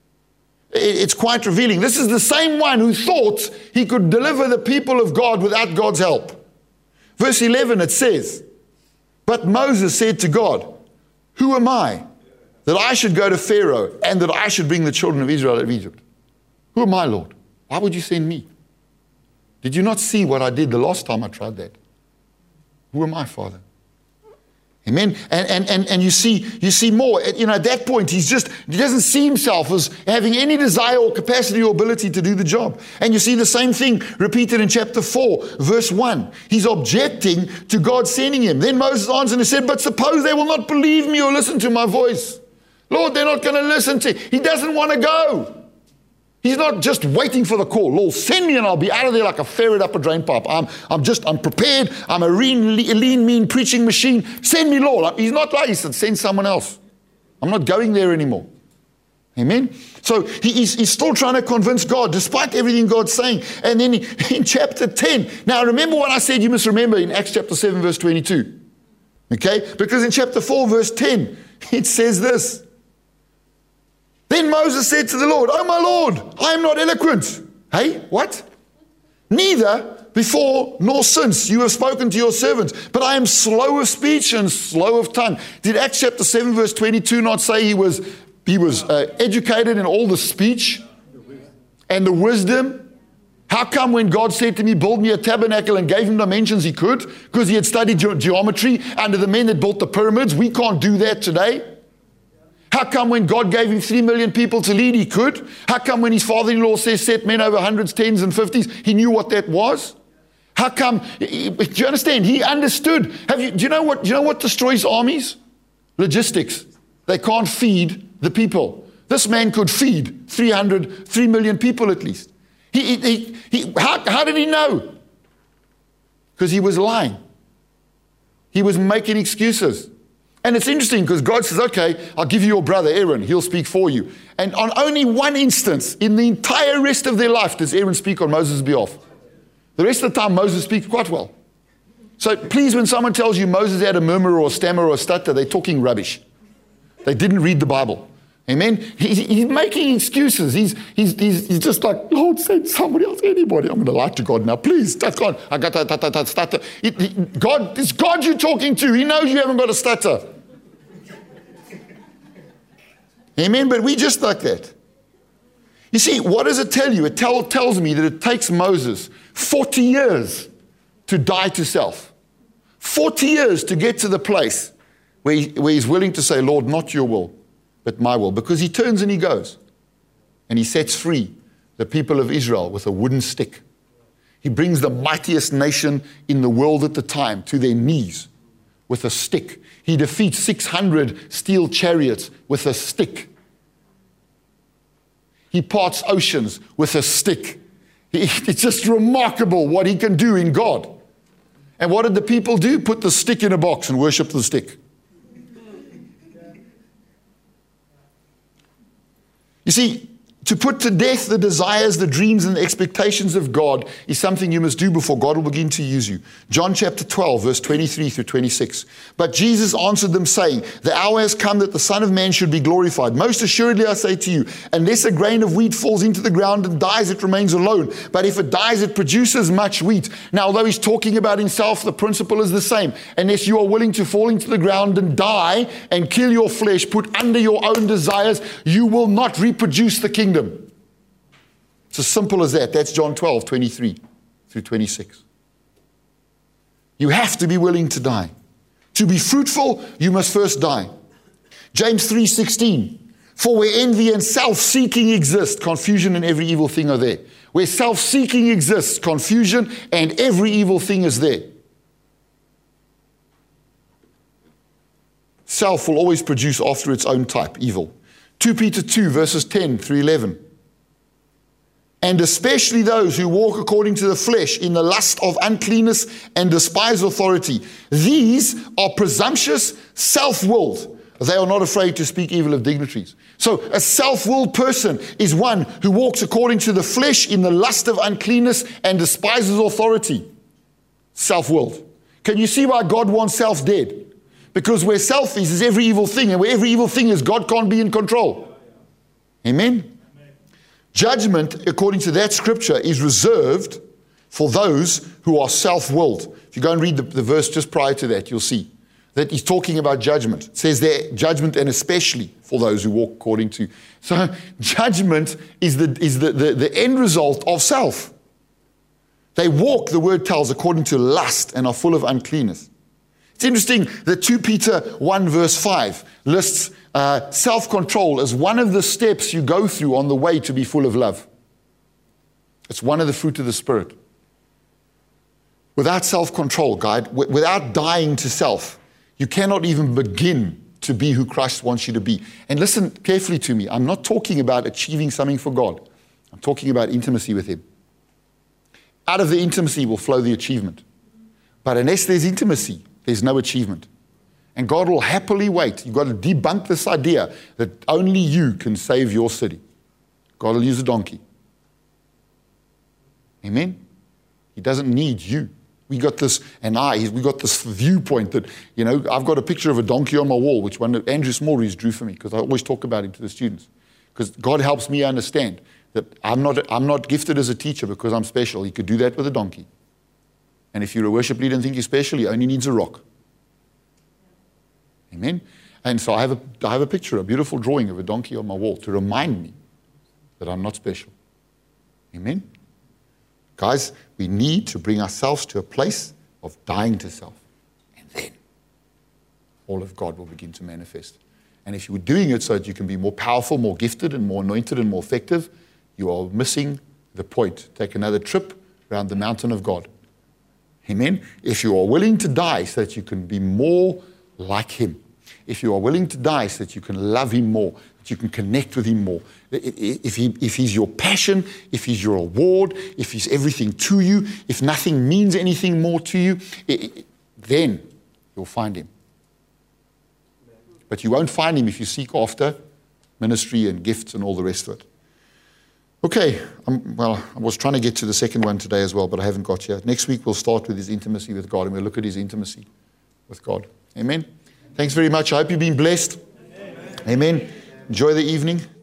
It's quite revealing. This is the same one who thought he could deliver the people of God without God's help. Verse eleven, it says, but Moses said to God, who am I that I should go to Pharaoh and that I should bring the children of Israel out of Egypt? Who am I, Lord? Why would you send me? Did you not see what I did the last time I tried that? Who am I, Father? Amen. And, and, and, and you see, you see more. You know, at that point, he's just, he doesn't see himself as having any desire or capacity or ability to do the job. And you see the same thing repeated in chapter four, verse one. He's objecting to God sending him. Then Moses answered and said, but suppose they will not believe me or listen to my voice. Lord, they're not going to listen to. He doesn't want to go. He's not just waiting for the call. Lord, send me and I'll be out of there like a ferret up a drain pipe. I'm, I'm just, I'm prepared. I'm a lean, lean, mean preaching machine. Send me, Lord. He's not like, he said, send someone else. I'm not going there anymore. Amen? So he, he's, he's still trying to convince God, despite everything God's saying. And then he, in chapter ten, now remember what I said you must remember in Acts chapter seven, verse twenty-two. Okay? Because in chapter four, verse ten, it says this. Then Moses said to the Lord, "Oh my Lord, I am not eloquent." Hey, what? "Neither before nor since you have spoken to your servant, but I am slow of speech and slow of tongue." Did Acts chapter seven, verse twenty-two not say he was, he was uh, educated in all the speech and the wisdom? How come when God said to me, "Build me a tabernacle," and gave him dimensions, he could? Because he had studied ge- geometry under the men that built the pyramids. We can't do that today. How come when God gave him three million people to lead, he could? How come when his father-in-law says set men over hundreds, tens, and fifties, he knew what that was? How come? Do you understand? He understood. Have you? Do you know what? Do you know what destroys armies? Logistics. They can't feed the people. This man could feed three hundred, three million people at least. He, he, he, he how, how did he know? Because he was lying. He was making excuses. And it's interesting because God says, "Okay, I'll give you your brother Aaron. He'll speak for you." And on only one instance in the entire rest of their life does Aaron speak on Moses' behalf. The rest of the time, Moses speaks quite well. So please, when someone tells you Moses had a murmur or a stammer or a stutter, they're talking rubbish. They didn't read the Bible. Amen? He's, he's making excuses. He's, he's, he's, he's just like, "Lord, send somebody else, anybody. I'm going to lie to God now. Please, that's God. I got that, that, that, that stutter." It, it, God, it's God you're talking to. He knows you haven't got a stutter. Amen? But we just like that. You see, what does it tell you? It tell, tells me that it takes Moses forty years to die to self. forty years to get to the place where, he, where he's willing to say, "Lord, not your will, but my will." Because he turns and he goes. And he sets free the people of Israel with a wooden stick. He brings the mightiest nation in the world at the time to their knees with a stick. He defeats six hundred steel chariots with a stick. He parts oceans with a stick. He, it's just remarkable what he can do in God. And what did the people do? Put the stick in a box and worship the stick. You see, to put to death the desires, the dreams, and the expectations of God is something you must do before God will begin to use you. John chapter twelve, verse twenty-three through twenty-six. "But Jesus answered them, saying, The hour has come that the Son of Man should be glorified. Most assuredly I say to you, unless a grain of wheat falls into the ground and dies, it remains alone. But if it dies, it produces much wheat." Now, although he's talking about himself, the principle is the same. Unless you are willing to fall into the ground and die and kill your flesh, put under your own desires, you will not reproduce the kingdom. It's as simple as that. That's John twelve, twenty-three through twenty-six. You have to be willing to die. To be fruitful, you must first die. James three sixteen. "For where envy and self-seeking exist, confusion and every evil thing are there." Where self-seeking exists, confusion and every evil thing is there. Self will always produce after its own type evil. Second Peter two, verses ten through eleven. "And especially those who walk according to the flesh in the lust of uncleanness and despise authority. These are presumptuous, self-willed. They are not afraid to speak evil of dignitaries." So a self-willed person is one who walks according to the flesh in the lust of uncleanness and despises authority. Self-willed. Can you see why God wants self dead? Because where self is, is every evil thing. And where every evil thing is, God can't be in control. Amen? Judgment, according to that scripture, is reserved for those who are self-willed. If you go and read the, the verse just prior to that, you'll see that he's talking about judgment. It says there, judgment and especially for those who walk according to. So judgment is the, is the, the, the end result of self. They walk, the word tells, according to lust and are full of uncleanness. It's interesting that Second Peter one verse five lists uh, self-control as one of the steps you go through on the way to be full of love. It's one of the fruit of the Spirit. Without self-control, guide, w- without dying to self, you cannot even begin to be who Christ wants you to be. And listen carefully to me. I'm not talking about achieving something for God. I'm talking about intimacy with him. Out of the intimacy will flow the achievement. But unless there's intimacy, there's no achievement. And God will happily wait. You've got to debunk this idea that only you can save your city. God will use a donkey. Amen? He doesn't need you. We got this, and I, we got this viewpoint that, you know, I've got a picture of a donkey on my wall, which one Andrew Smallrees drew for me, because I always talk about him to the students. Because God helps me understand that I'm not, I'm not gifted as a teacher because I'm special. He could do that with a donkey. And if you're a worship leader and think you're special, he only needs a rock. Amen? And so I have, a, I have a picture, a beautiful drawing of a donkey on my wall to remind me that I'm not special. Amen? Guys, we need to bring ourselves to a place of dying to self. And then all of God will begin to manifest. And if you're doing it so that you can be more powerful, more gifted, and more anointed and more effective, you are missing the point. Take another trip around the mountain of God. Amen? If you are willing to die so that you can be more like him, if you are willing to die so that you can love him more, that you can connect with him more, if, he, if he's your passion, if he's your award, if he's everything to you, if nothing means anything more to you, then you'll find him. But you won't find him if you seek after ministry and gifts and all the rest of it. Okay, um, well, I was trying to get to the second one today as well, but I haven't got here. Next week we'll start with his intimacy with God, and we'll look at his intimacy with God. Amen? Thanks very much. I hope you've been blessed. Amen. Amen. Enjoy the evening.